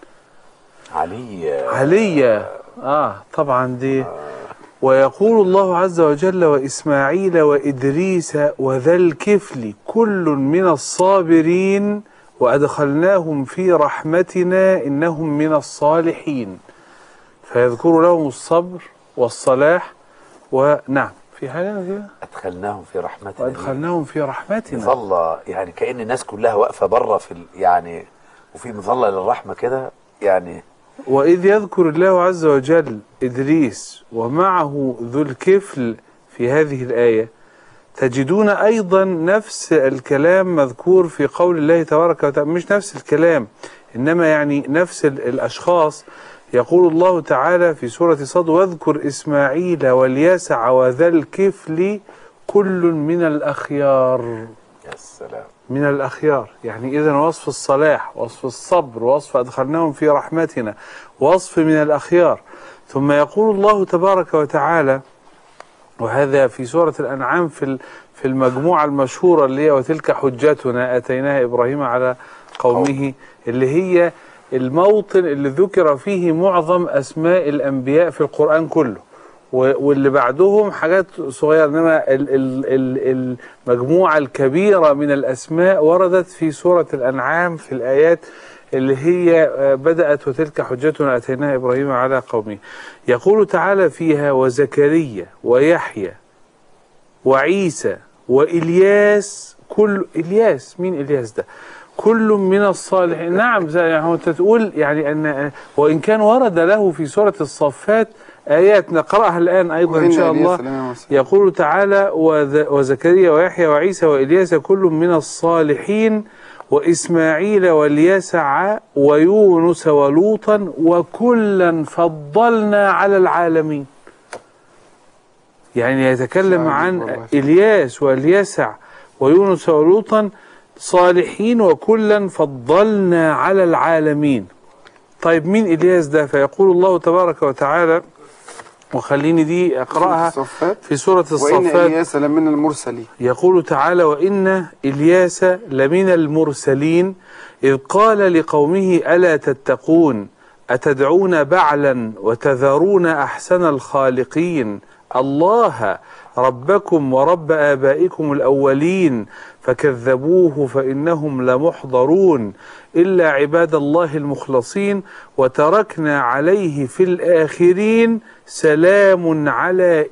علي عليا آه طبعا دي. ويقول الله عز وجل وإسماعيل وإدريس وذا الكفل كل من الصابرين وأدخلناهم في رحمتنا إنهم من الصالحين. فيذكر لهم الصبر والصلاح. ونعم في حاجة كده أدخلناهم في رحمتنا. وأدخلناهم في رحمتنا. مظلة يعني كأن الناس كلها واقفة بره في ال- يعني وفي مظلة للرحمة كده يعني. وإذ يذكر الله عز وجل إدريس ومعه ذو الكفل في هذه الآية، تجدون أيضا نفس الكلام مذكور في قول الله تبارك وتعالى. مش نفس الكلام، إنما يعني نفس ال- الأشخاص. يقول الله تعالى في سورة صاد واذكر إسماعيل واليسع وذا الكفل كل من الأخيار. يا سلام. من الأخيار يعني إذن وصف الصلاح، وصف الصبر، وصف أدخلناهم في رحمتنا، وصف من الأخيار. ثم يقول الله تبارك وتعالى، وهذا في سورة الأنعام في في المجموعة المشهورة اللي هي وتلك حجتنا آتيناها إبراهيم على قومه، اللي هي الموطن اللي ذكر فيه معظم أسماء الأنبياء في القرآن كله. واللي بعدهم حاجات صغيرة، إنما المجموعة الكبيرة من الأسماء وردت في سورة الأنعام في الآيات اللي هي بدأت وتلك حجتنا أتيناها إبراهيم على قومه. يقول تعالى فيها وزكريا ويحيى وعيسى وإلياس، كل إلياس، مين إلياس ده؟ كل من الصالحين. نعم، يعني انت تقول يعني ان وان كان ورد له في سوره الصفات ايات نقراها الان ايضا ان شاء الله. يقول تعالى وزكريا ويحيى وعيسى والياس كل من الصالحين واسماعيل واليسع ويونس ولوطا وكلا فضلنا على العالمين. يعني يتكلم عن الياس واليسع ويونس ولوطا صالحين وكلا فضلنا على العالمين. طيب مين إلياس ده؟ فيقول الله تبارك وتعالى، وخليني دي أقرأها في سورة الصفات، وإن إلياس لمن المرسلين. يقول تعالى وإن إلياس لمن المرسلين إذ قال لقومه ألا تتقون أتدعون بعلا وتذرون أحسن الخالقين الله ربكم ورب آبائكم الأولين فكذبوه فإنهم لمحضرون إلا عباد الله المخلصين وتركنا عليه في الآخرين سلام على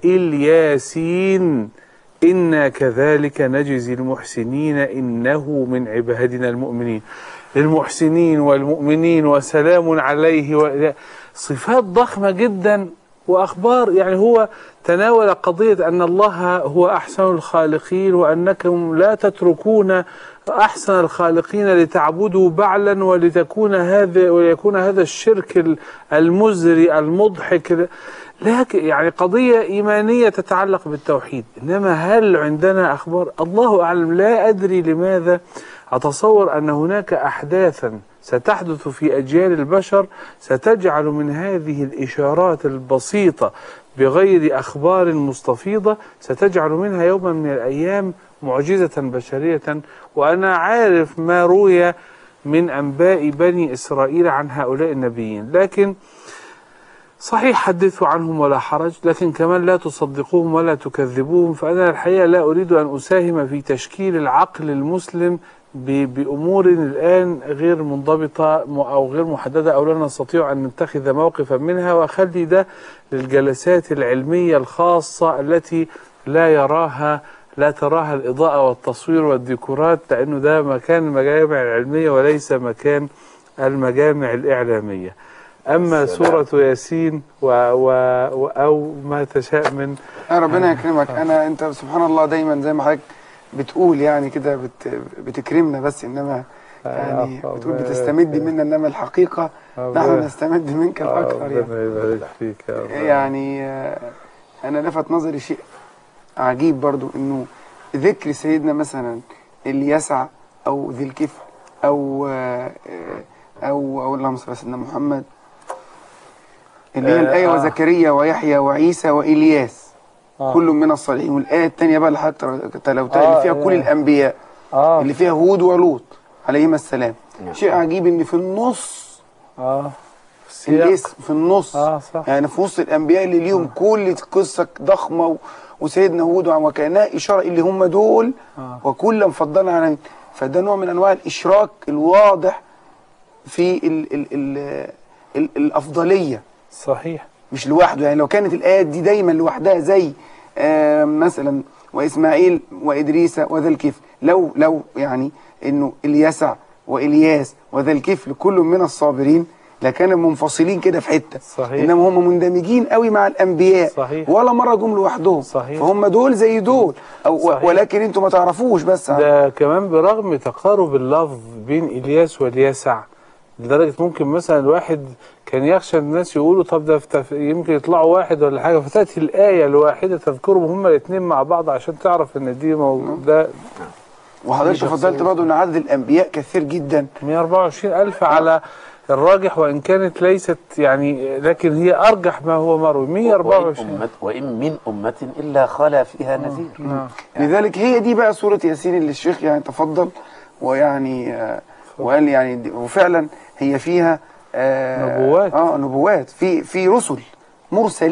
الياسين إنا كذلك نجزي المحسنين إنه من عبادنا المؤمنين. للمحسنين والمؤمنين وسلام عليه، صفات ضخمة جدا وأخبار. يعني هو تناول قضية أن الله هو أحسن الخالقين وأنكم لا تتركون أحسن الخالقين لتعبدوا بعلا ولتكون هذا وليكون هذا الشرك المزري المضحك. لكن يعني قضية إيمانية تتعلق بالتوحيد. إنما هل عندنا أخبار؟ الله أعلم. لا أدري لماذا أتصور أن هناك أحداثا ستحدث في أجيال البشر ستجعل من هذه الإشارات البسيطة بغير أخبار مستفيضة ستجعل منها يوما من الأيام معجزة بشرية. وأنا عارف ما روي من أنباء بني إسرائيل عن هؤلاء النبيين، لكن صحيح حدثوا عنهم ولا حرج، لكن كمان لا تصدقوهم ولا تكذبوهم. فأنا الحقيقة لا أريد أن أساهم في تشكيل العقل المسلم بأمور الآن غير منضبطة أو غير محددة أو لا نستطيع أن نتخذ موقفا منها، وأخلي ده للجلسات العلمية الخاصة التي لا يراها لا تراها الإضاءة والتصوير والديكورات، لأنه ده مكان المجامع العلمية وليس مكان المجامع الإعلامية. أما سورة ياسين و... و... و... أو ما تشاء من ربنا يكرمك. أنا أنت سبحان الله دايما زي ما حضرتك بتقول يعني كده بت... بتكرمنا، بس إنما يعني بتقول بتستمد منا، إنما الحقيقة نحن نستمد منك الأكثر. ربنا يبارك فيك يا رب. يعني أنا لفت نظري شيء عجيب برضو، إنه ذكر سيدنا مثلا اليسع أو ذي الكفل أو أو أو اللهم صل على سيدنا محمد اللي هي الآية آه. وزكريا ويحيى وعيسى وإلياس آه. كل من الصالحين. والآية الثانية بقى اللي حضرتك تلوتها آه. اللي فيها آه. كل الأنبياء آه. اللي فيها هود ولوط عليهما السلام. آه. شيء عجيب إن في النص آه. الاسم في النص آه صح. يعني في وسط الأنبياء اللي ليهم آه. كل قصة ضخمة و... وسيدنا هود وكانها إشارة اللي هم دول آه. وكلا فضلنا على. فده نوع من أنواع الإشراك الواضح في ال ال ال ال الأفضلية. صحيح. مش لوحده. يعني لو كانت الآيات دي دايما لوحدها زي آه مثلا وإسماعيل وإدريس وذا الكفل، لو لو يعني إنه اليسع وإلياس وذا الكفل كل من الصابرين لكانوا منفصلين كده في حتة. صحيح. إنما هم مندمجين قوي مع الأنبياء. صحيح. ولا مرة جم لوحدهم. صحيح. فهم دول زي دول أو صحيح. ولكن انتوا ما تعرفوش بس. ده كمان برغم تقارب اللفظ بين إلياس واليسع لدرجة ممكن مثلا الواحد كان يخشى الناس يقولوا طب ده يمكن يطلعوا واحد ولا حاجة، فتأتي الآية الواحدة تذكرهم هما الاثنين مع بعض عشان تعرف ان دي موجود. ده وحضرتك فضلت برضه ان عدد الأنبياء كثير جدا مئة وأربعة وعشرين ألف على الراجح، وإن كانت ليست يعني لكن هي أرجح ما هو مروي مئة وأربعة وعشرين. وإن من أمة إلا خلا فيها نذير. آه. يعني لذلك هي دي بقى سورة ياسين اللي الشيخ يعني تفضل ويعني آه وقال يعني وفعلا هي فيها آه نبوات اه نبوات في في رسل مرسلين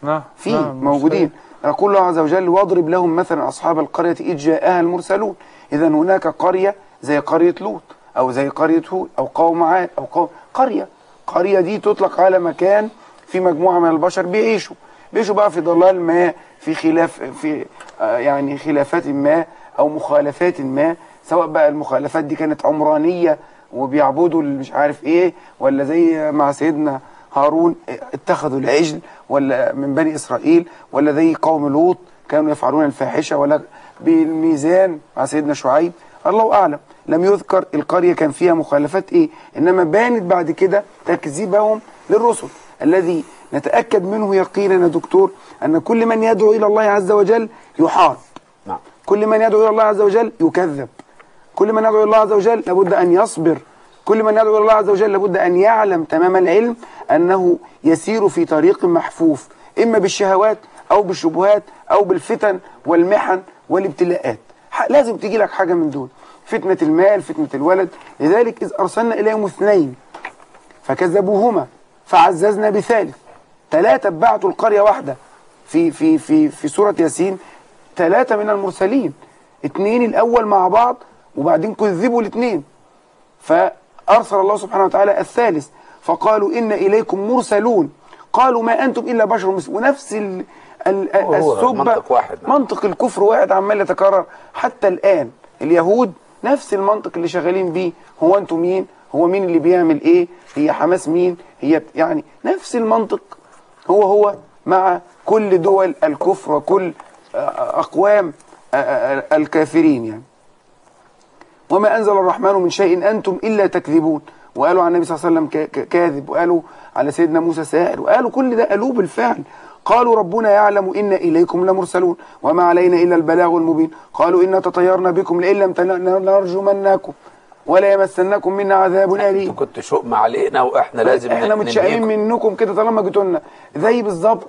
نعم في نعم موجودين. يقول الله عز وجل واضرب لهم مثلا أصحاب القرية إذ جاءها المرسلون. إذا هناك قرية زي قرية لوط أو زي قرية هود أو قوم عاد أو قوم قرية. قرية دي تطلق على مكان في مجموعة من البشر بيعيشوا بيعيشوا بقى في ضلال ما، في خلاف، في آه يعني خلافات ما أو مخالفات ما، سواء بقى المخالفات دي كانت عمرانية وبيعبدوا مش عارف إيه، ولا زي مع سيدنا هارون اتخذوا العجل، ولا من بني إسرائيل، ولا زي قوم لوط كانوا يفعلون الفاحشة، ولا بالميزان مع سيدنا شعيب. الله أعلم، لم يذكر القرية كان فيها مخالفات إيه، إنما بانت بعد كده تكذيبهم للرسل الذي نتأكد منه يقينا يا دكتور أن كل من يدعو إلى الله عز وجل يحارب. نعم. كل من يدعو إلى الله عز وجل يكذب. كل من يدعو إلى الله عز وجل لابد أن يصبر. كل من يدعو إلى الله عز وجل لابد أن يعلم تمام العلم أنه يسير في طريق محفوف، إما بالشهوات أو بالشبهات أو بالفتن والمحن والابتلاءات. لازم تيجي لك حاجة من دول، فتنة المال، فتنة الولد. لذلك إذ أرسلنا إليهم اثنين فكذبوهما فعززنا بثالث. ثلاثة بعتوا القرية واحدة في في في في سورة ياسين، ثلاثة من المرسلين، اثنين الأول مع بعض وبعدين كذبوا الاثنين، فأرسل الله سبحانه وتعالى الثالث فقالوا إن إليكم مرسلون قالوا ما أنتم إلا بشر مسلم. ونفس ال ال السبة، منطق واحد. منطق الكفر واحد عمال يتكرر حتى الآن. اليهود نفس المنطق اللي شغالين بيه، هو أنتم مين؟ هو مين اللي بيعمل إيه؟ هي حماس مين؟ هي يعني نفس المنطق هو هو مع كل دول الكفر وكل أقوام الكافرين يعني. وما أنزل الرحمن من شيء أنتم إلا تكذبون. وقالوا عن النبي صلى الله عليه وسلم كاذب، وقالوا على سيدنا موسى ساحر، وقالوا كل ده قالوه بالفعل. قالوا ربنا يعلم إن إليكم لمرسلون وما علينا إلا البلاغ المبين. قالوا إنا تطيرنا بكم لئن لم نرجمنكم ولا يمسنكم منا عذاب أليم. انتوا كنتوا شؤم علينا واحنا لازم احنا متشائمين منكم كده طالما جيتوا لنا. زي بالظبط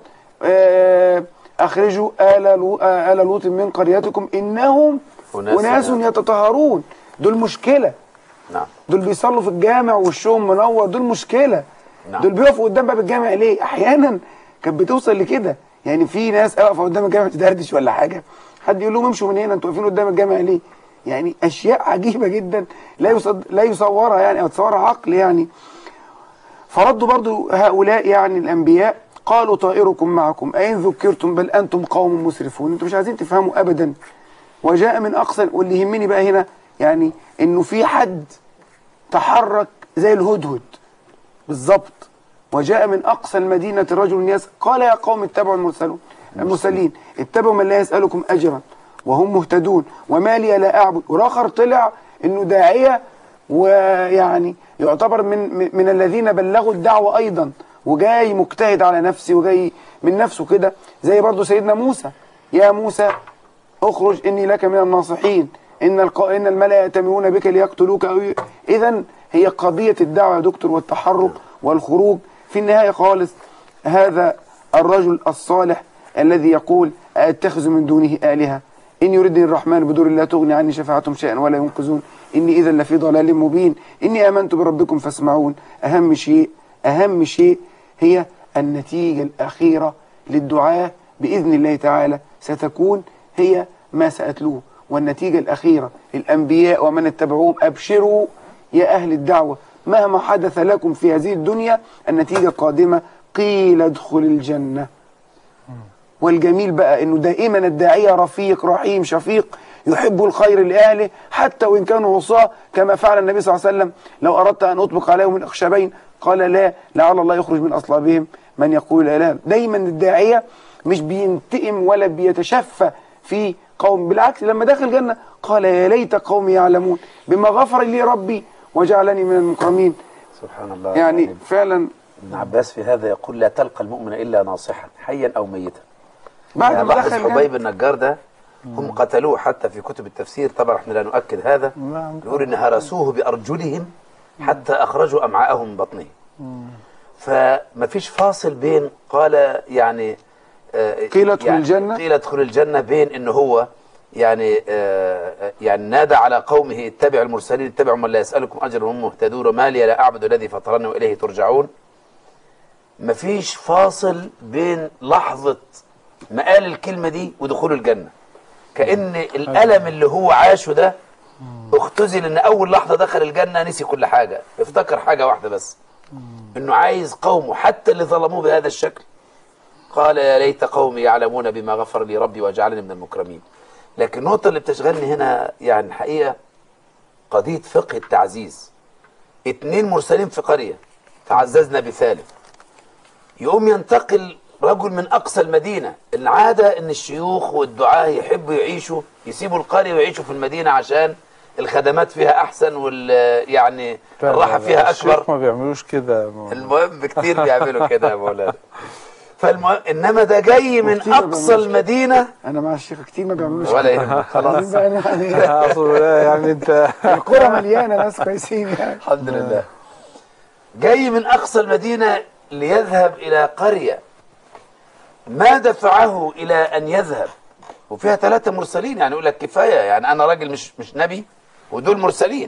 آه أخرجوا آل لو آل لوط من قريتكم إنهم أناس يتطهرون. دول مشكلة. نعم. دول بيصلوا في الجامع وشهم منور، دول مشكلة. نعم. دول بيقفوا قدام باب الجامع ليه؟ أحيانا كانت بتوصل لكده، يعني في ناس واقفة قدام الجامع تدردش ولا حاجة، حد يقول لهم امشوا من هنا انتوا واقفين قدام الجامع ليه؟ يعني أشياء عجيبة جدا لا يصد لا يصورها يعني أو تصورها عقل يعني. فردوا برضو هؤلاء يعني الأنبياء قالوا طائركم معكم أين ذكرتم بل أنتم قوم مسرفون. انتوا مش عايزين تفهموا أبدا. وجاء من أقصى، واللي يهمني بقى هنا يعني إنه في حد تحرك زي الهدهد بالظبط. وجاء من أقصى المدينة رجل يسأل قال يا قوم اتبعوا المرسلون المرسلين اتبعوا من لا يسألكم أجرا وهم مهتدون وما لي لا أعبد. والآخر طلع إنه داعية ويعني يعتبر من من الذين بلغوا الدعوة أيضا، وجاي مجتهد على نفسه وجاي من نفسه كده، زي برضه سيدنا موسى يا موسى اخرج إني لك من الناصحين إن إن الملأ يأتمرون بك ليقتلوك. إذا هي قضية الدعوة يا دكتور والتحرك والخروج. في النهاية خالص هذا الرجل الصالح الذي يقول أتخذ من دونه آلهة إن يردني الرحمن بدور لا تغني عني شفاعتهم شيئا ولا ينقذون إني إذا لفي ضلال مبين إني آمنت بربكم فاسمعون. أهم شيء أهم شيء هي النتيجة الأخيرة للدعاء بإذن الله تعالى ستكون هي ما سأتلوه. والنتيجة الأخيرة الأنبياء ومن اتبعوهم أبشروا يا أهل الدعوة مهما حدث لكم في هذه الدنيا النتيجة قادمة قيل ادخل الجنة. والجميل بقى انه دائما الداعية رفيق رحيم شفيق يحب الخير لأهله حتى وإن كانوا عصاة، كما فعل النبي صلى الله عليه وسلم لو أردت أن أطبق عليهم من أخشبين قال لا لعل الله يخرج من أصلابهم من يقول لا لا. دايما الداعية مش بينتقم ولا بيتشفى في قوم، بالعكس لما دخل الجنة قال يا ليت قومي يعلمون بما غفر لي ربي وجعلني من المكرمين. سبحان الله. يعني, يعني فعلا ابن عباس في هذا يقول لا تلقى المؤمن إلا ناصحا حيا أو ميتا. بعد يعني ما دخل حبيب النجار ده هم قتلوه حتى في كتب التفسير، طبعا احنا لا نؤكد هذا، يقول ان هرسوه بأرجلهم حتى أخرجوا أمعاءهم من بطنه. فما فيش فاصل بين قال يعني قيل ادخل يعني الجنة قيل ادخل الجنة بين انه هو يعني آه يعني نادى على قومه اتبعوا المرسلين اتبعوا من لا يسألكم أجرا وهم مهتدون وما لي لا أعبد الذي فطرني وإليه ترجعون، مفيش فاصل بين لحظة ما قال الكلمة دي ودخول الجنة، كأن الألم اللي هو عاشه ده اختزل ان اول لحظة دخل الجنة نسي كل حاجة، افتكر حاجة واحدة بس، انه عايز قومه حتى اللي ظلموه بهذا الشكل قال يا ليت قومي يعلمون بما غفر لي ربي وجعلني من المكرمين. لكن النقطة اللي بتشغلني هنا يعني الحقيقة قضية فقه التعزيز. اتنين مرسلين في قرية تعززنا بثالث، يقوم ينتقل رجل من أقصى المدينة. العادة إن الشيوخ والدعاة يحبوا يعيشوا يسيبوا القرية ويعيشوا في المدينة عشان الخدمات فيها أحسن وال يعني الراحة فيها أكبر. الشيخ ما بيعملوش كده. المهم كتير بيعملوا كده يا مولانا. فالمهم إنما ده جاي من أقصى المدينة. أنا مع الشيخ كتير ما بيعملوش ولا يهمك خلاص. يعني أنت القرى مليانة ناس كويسين يعني الحمد لله. جاي من أقصى المدينة ليذهب إلى قرية، ما دفعه إلى أن يذهب وفيها ثلاثة مرسلين، يعني يقول لك كفاية، يعني أنا راجل مش مش نبي ودول مرسلين،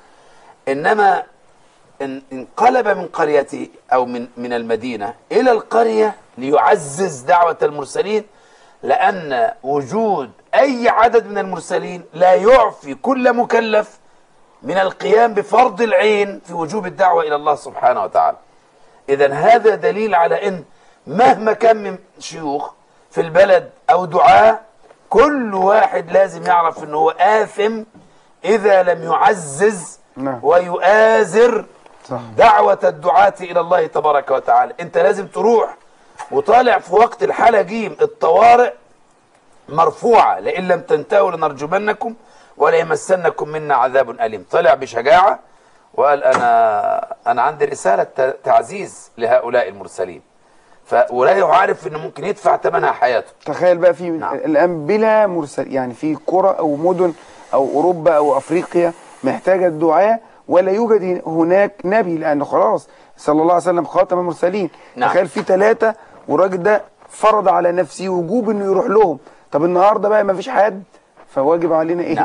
إنما انقلب من قريته أو من من المدينة إلى القرية ليعزز دعوة المرسلين، لأن وجود أي عدد من المرسلين لا يعفي كل مكلف من القيام بفرض العين في وجوب الدعوة إلى الله سبحانه وتعالى. إذن هذا دليل على أن مهما كان من شيوخ في البلد أو دعاة، كل واحد لازم يعرف أنه هو آثم إذا لم يعزز ويؤازر دعوة الدعاة إلى الله تبارك وتعالى. أنت لازم تروح وطالع في وقت الحالة جيم الطوارئ مرفوعة، لئن لم تنتهوا لنرجمنكم ولا يمسنكم منا عذاب أليم. طلع بشجاعة وقال أنا أنا عندي رسالة تعزيز لهؤلاء المرسلين، ولا عارف إنه ممكن يدفع ثمنها حياته. تخيل بقى في نعم. الآن بلا مرسل، يعني في قرى أو مدن أو أوروبا أو أفريقيا محتاجة الدعاء ولا يوجد هناك نبي، لأنه خلاص صلى الله عليه وسلم خاتم المرسلين. نعم. تخيل في ثلاثة والراجل ده فرض على نفسه وجوب إنه يروح لهم. طب النهارده بقى ما فيش حد، فواجب علينا إيه؟ نعم.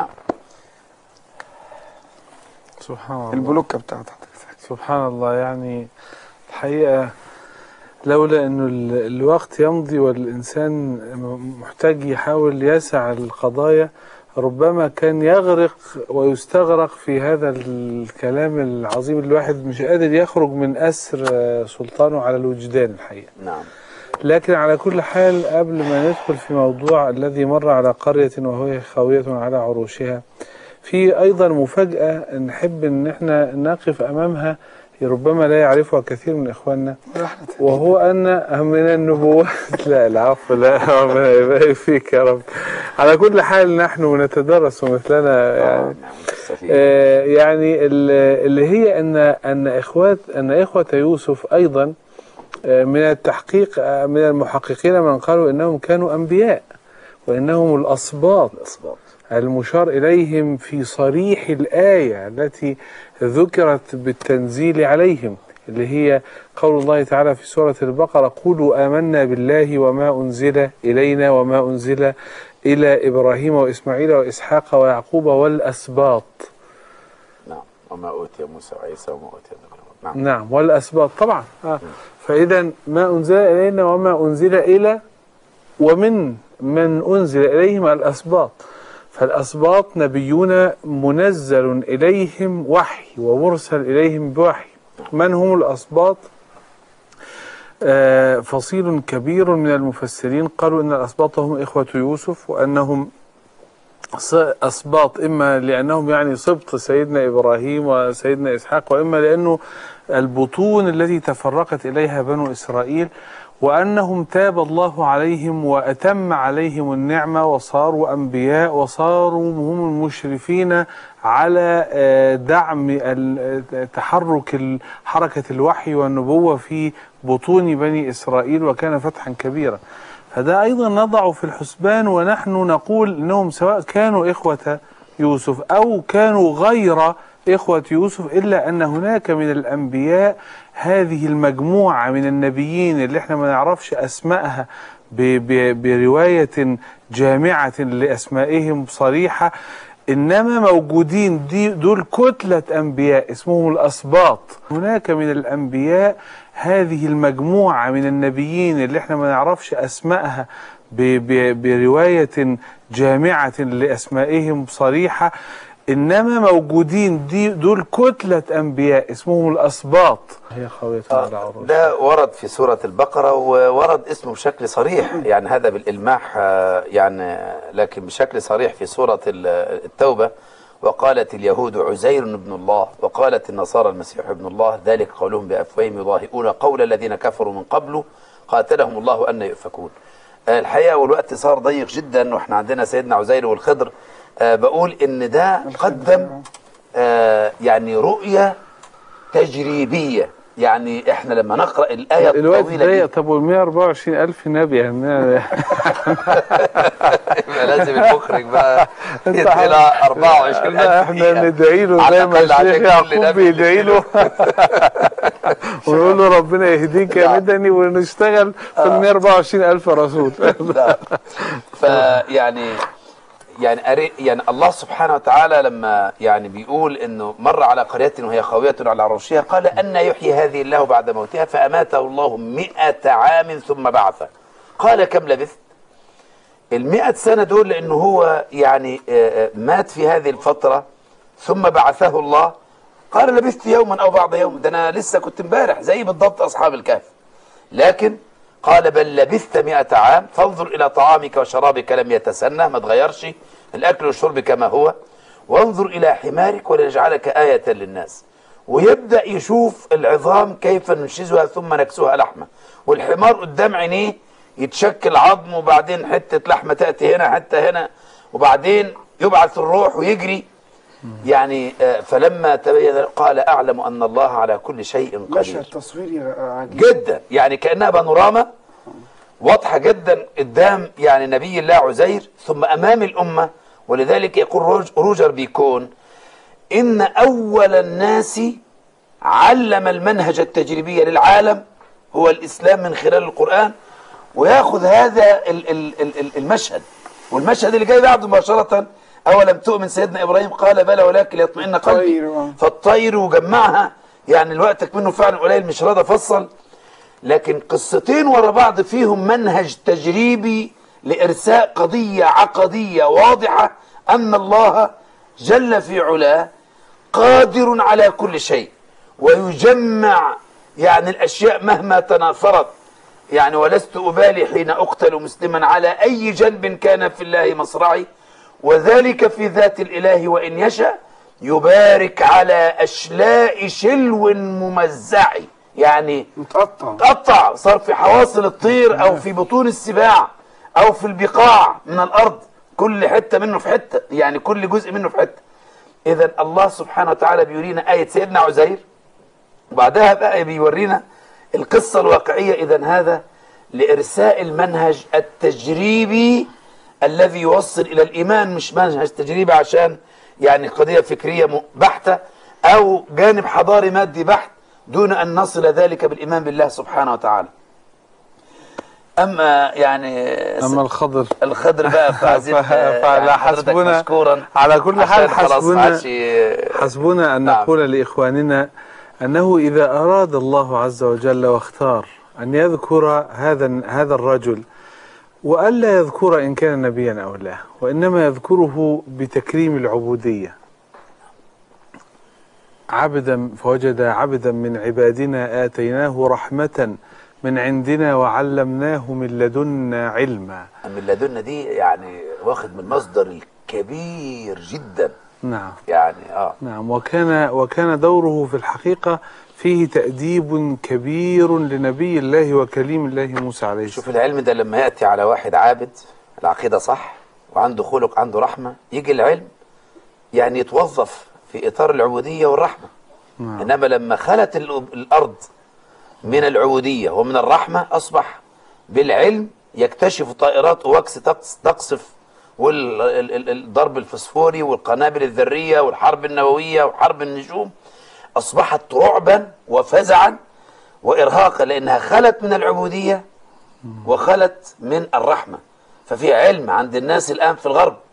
سبحان الله. البلوكة بتاعتك. سبحان الله. يعني الحقيقة لولا أنه الوقت يمضي والإنسان محتاج يحاول يسع القضايا، ربما كان يغرق ويستغرق في هذا الكلام العظيم. الواحد مش قادر يخرج من أسر سلطانه على الوجدان الحقيقة. نعم. لكن على كل حال قبل ما ندخل في موضوع الذي مر على قرية وهي خاوية على عروشها، في أيضا مفاجأة نحب أن احنا نقف أمامها ربما لا يعرفها كثير من إخواننا، وهو أن من النبوات لا العفو لا ربنا يبارك فيك يا رب. على كل حال نحن نتدرس مثلنا يعني آه يعني اللي هي أن أن إخوات أن إخوة يوسف أيضا من التحقيق من المحققين من قالوا إنهم كانوا أنبياء وإنهم الأسباط المشار إليهم في صريح الآية التي ذكرت بالتنزيل عليهم، اللي هي قول الله تعالى في سورة البقرة قولوا آمنا بالله وما أنزل إلينا وما أنزل إلى إبراهيم وإسماعيل وإسحاق ويعقوب والأسباط. نعم. وما أوتي موسى وعيسى وما أوتي نعم. نعم والأسباط طبعا. آه. فإذا ما أنزل إلينا وما أنزل إلى ومن من أنزل إليهم الأسباط، فالأسباط نبيون منزل إليهم وحي ومرسل إليهم بوحي. من هم الأسباط؟ آه فصيل كبير من المفسرين قالوا إن الأسباط هم إخوة يوسف، وأنهم أسباط إما لأنهم يعني سبط سيدنا إبراهيم وسيدنا إسحاق، وإما لأنه البطون التي تفرقت إليها بنو إسرائيل، وأنهم تاب الله عليهم وأتم عليهم النعمة وصاروا أنبياء وصاروا هم المشرفين على دعم تحرك حركة الوحي والنبوة في بطون بني إسرائيل، وكان فتحا كبيرا. فده أيضا نضع في الحسبان، ونحن نقول إنهم سواء كانوا إخوة يوسف أو كانوا غير إخوة يوسف، إلا أن هناك من الأنبياء هذه المجموعة من النبيين اللي احنا ما نعرفش أسمائها برواية جامعة لأسمائهم صريحة، إنما موجودين دي دول كتلة أنبياء اسمهم الأسباط. هناك من الأنبياء هذه المجموعة من النبيين اللي احنا ما نعرفش أسمائها برواية جامعة لأسمائهم صريحة، إنما موجودين دي دول كتلة أنبياء اسمهم الأسباط. هي خاوية على عروشها. ده ورد في سورة البقرة وورد اسمه بشكل صريح، يعني هذا بالإلماح يعني، لكن بشكل صريح في سورة التوبة: وقالت اليهود عزير ابن الله وقالت النصارى المسيح ابن الله ذلك قولهم بأفواههم يضاهئون قول الذين كفروا من قبل قاتلهم الله أن يؤفكون. الحقيقة والوقت صار ضيق جدا واحنا عندنا سيدنا عزير والخضر. أه بقول ان ده قدم أه يعني رؤية تجريبية، يعني احنا لما نقرأ الآية الطويلة دي. طب وال مئة وأربعة وعشرين ألف نبي يعني لازم المخرج بقى يدينا أربعة وعشرين ألف. احنا ندعي له زي ما الشيخ يعقوب بيدعي له ونقول له ربنا يهديك يا مدني ونشتغل في ال مئة وأربعة وعشرين ألف رسول. فيعني يعني يعني الله سبحانه وتعالى لما يعني بيقول انه مر على قرية وهي خاوية على عروشها قال أن يحيي هذه الله بعد موتها فأماته الله مئة عام ثم بعثه. قال كم لبثت؟ المئة سنة دول لأنه هو يعني مات في هذه الفترة ثم بعثه الله. قال لبثت يوما أو بعض يوم، ده أنا لسه كنت امبارح زي بالضبط أصحاب الكهف. لكن قال بل لبثت مئة عام فانظر إلى طعامك وشرابك لم يتسنى، ما تغيرش، الأكل والشرب كما هو، وانظر إلى حمارك ولنجعلك آية للناس. ويبدأ يشوف العظام كيف ننشزها ثم نكسوها لحمة، والحمار قدام عينيه يتشكل عظم وبعدين حتة لحمة تأتي هنا حتى هنا، وبعدين يبعث الروح ويجري. يعني فلما تبين قال أعلم أن الله على كل شيء قدير. مشهد تصويري عجيب جدا، يعني كأنها بانوراما واضحة جدا قدام يعني نبي الله عزير ثم أمام الأمة. ولذلك يقول روجر بيكون إن أول الناس علم المنهج التجريبي للعالم هو الإسلام من خلال القرآن. ويأخذ هذا المشهد والمشهد اللي جاي بعده مباشرة: أولم تؤمن سيدنا إبراهيم قال بلى ولكن ليطمئن قلبي فالطير، وجمعها. يعني الوقت منه فعلا قليل مش راضي أفصل، لكن قصتين ورا بعض فيهم منهج تجريبي لإرساء قضية عقدية واضحة أن الله جل في علاه قادر على كل شيء ويجمع يعني الأشياء مهما تناثرت. يعني ولست أبالي حين أقتل مسلما على أي جنب كان في الله مصرعي، وذلك في ذات الإله وإن يشاء يبارك على أشلاء شلو ممزع. يعني متقطع متقطع صار في حواصل الطير أو في بطون السباع أو في البقاع من الأرض، كل حتة منه في حتة، يعني كل جزء منه في حتة. إذا الله سبحانه وتعالى بيورينا آية سيدنا عزير وبعدها بقى بيورينا القصة الواقعية. إذا هذا لإرساء المنهج التجريبي الذي يوصل إلى الإيمان، مش منهج تجريبي عشان يعني قضية فكرية بحتة أو جانب حضاري مادي بحت دون أن نصل ذلك بالإيمان بالله سبحانه وتعالى. أما يعني أما الخضر الخضر بقى فعزيز فعلى حسبنا مشكورا. على كل حال حسبنا حسبنا, حسبنا أن نعم. نقول لإخواننا أنه إذا أراد الله عز وجل واختار أن يذكر هذا هذا الرجل وألا يذكر إن كان نبيا أو لا، وإنما يذكره بتكريم العبودية. عبدا فوجد عبدا من عبادنا آتيناه رحمة من عندنا وعلمناه من لدنا علما. من لدنا دي يعني واخد من مصدر الكبير جدا. نعم يعني اه نعم وكان وكان دوره في الحقيقة فيه تأديب كبير لنبي الله وكليم الله موسى عليه السلام. شوف العلم ده لما يأتي على واحد عابد العقيدة صح وعنده خلق عنده رحمة، يجي العلم يعني يتوظف في إطار العبودية والرحمة. نعم. إنما لما خلت الأرض من العبودية ومن الرحمة أصبح بالعلم يكتشف طائرات وكس تقصف والضرب الفسفوري والقنابل الذرية والحرب النووية وحرب النجوم، أصبحت رعبا وفزعا وإرهاقا لأنها خلت من العبودية وخلت من الرحمة. ففي علم عند الناس الآن في الغرب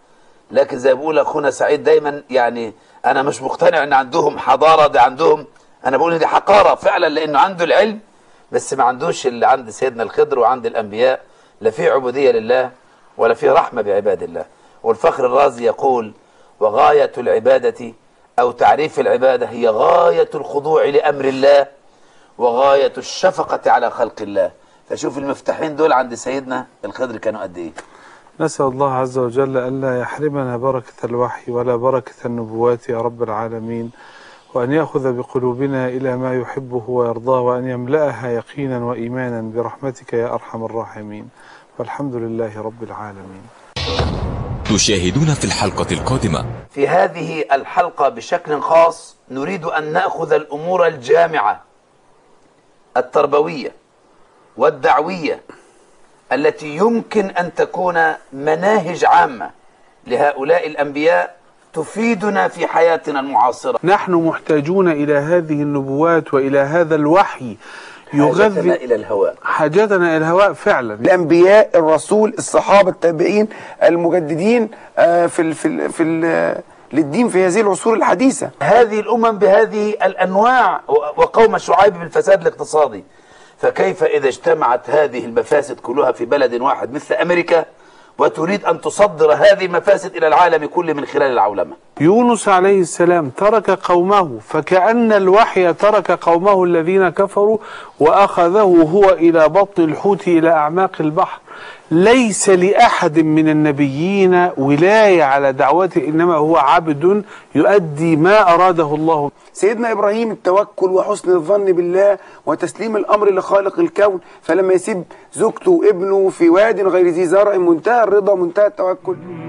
لكن زي بقول اخونا سعيد دايما، يعني انا مش مقتنع ان عندهم حضاره، ده عندهم، انا بقول ان دي حقاره فعلا، لانه عنده العلم بس ما عندوش اللي عند سيدنا الخضر وعند الانبياء، لا في عبوديه لله ولا في رحمه بعباد الله. والفخر الرازي يقول: وغايه العباده او تعريف العباده هي غايه الخضوع لامر الله وغايه الشفقه على خلق الله. فشوف المفتاحين دول عند سيدنا الخضر كانوا قد ايه. نسأل الله عز وجل ألا يحرمنا بركة الوحي ولا بركة النبوات يا رب العالمين، وأن يأخذ بقلوبنا إلى ما يحبه ويرضاه، وأن يملأها يقينا وإيمانا برحمتك يا أرحم الراحمين، والحمد لله رب العالمين. تشاهدون في الحلقة القادمة. في هذه الحلقة بشكل خاص نريد أن نأخذ الأمور الجامعة التربوية والدعوية التي يمكن أن تكون مناهج عامة لهؤلاء الأنبياء تفيدنا في حياتنا المعاصرة. نحن محتاجون إلى هذه النبوات وإلى هذا الوحي يغذي حاجتنا إلى الهواء، حاجتنا إلى الهواء فعلا. الأنبياء، الرسول، الصحابة، التابعين، المجددين آه، في ال في ال في ال للدين في هذه العصور الحديثة. هذه الأمم بهذه الأنواع، وقوم شعيب بالفساد الاقتصادي، فكيف إذا اجتمعت هذه المفاسد كلها في بلد واحد مثل أمريكا وتريد أن تصدر هذه المفاسد إلى العالم كله من خلال العولمة؟ يونس عليه السلام ترك قومه فكأن الوحي ترك قومه الذين كفروا وأخذه هو إلى بطن الحوت إلى أعماق البحر. ليس لأحد من النبيين ولاية على دعوته، إنما هو عبد يؤدي ما أراده الله. سيدنا إبراهيم التوكل وحسن الظن بالله وتسليم الأمر لخالق الكون، فلما يسيب زوجته وابنه في واد غير ذي زرع، منتهى الرضا منتهى التوكل.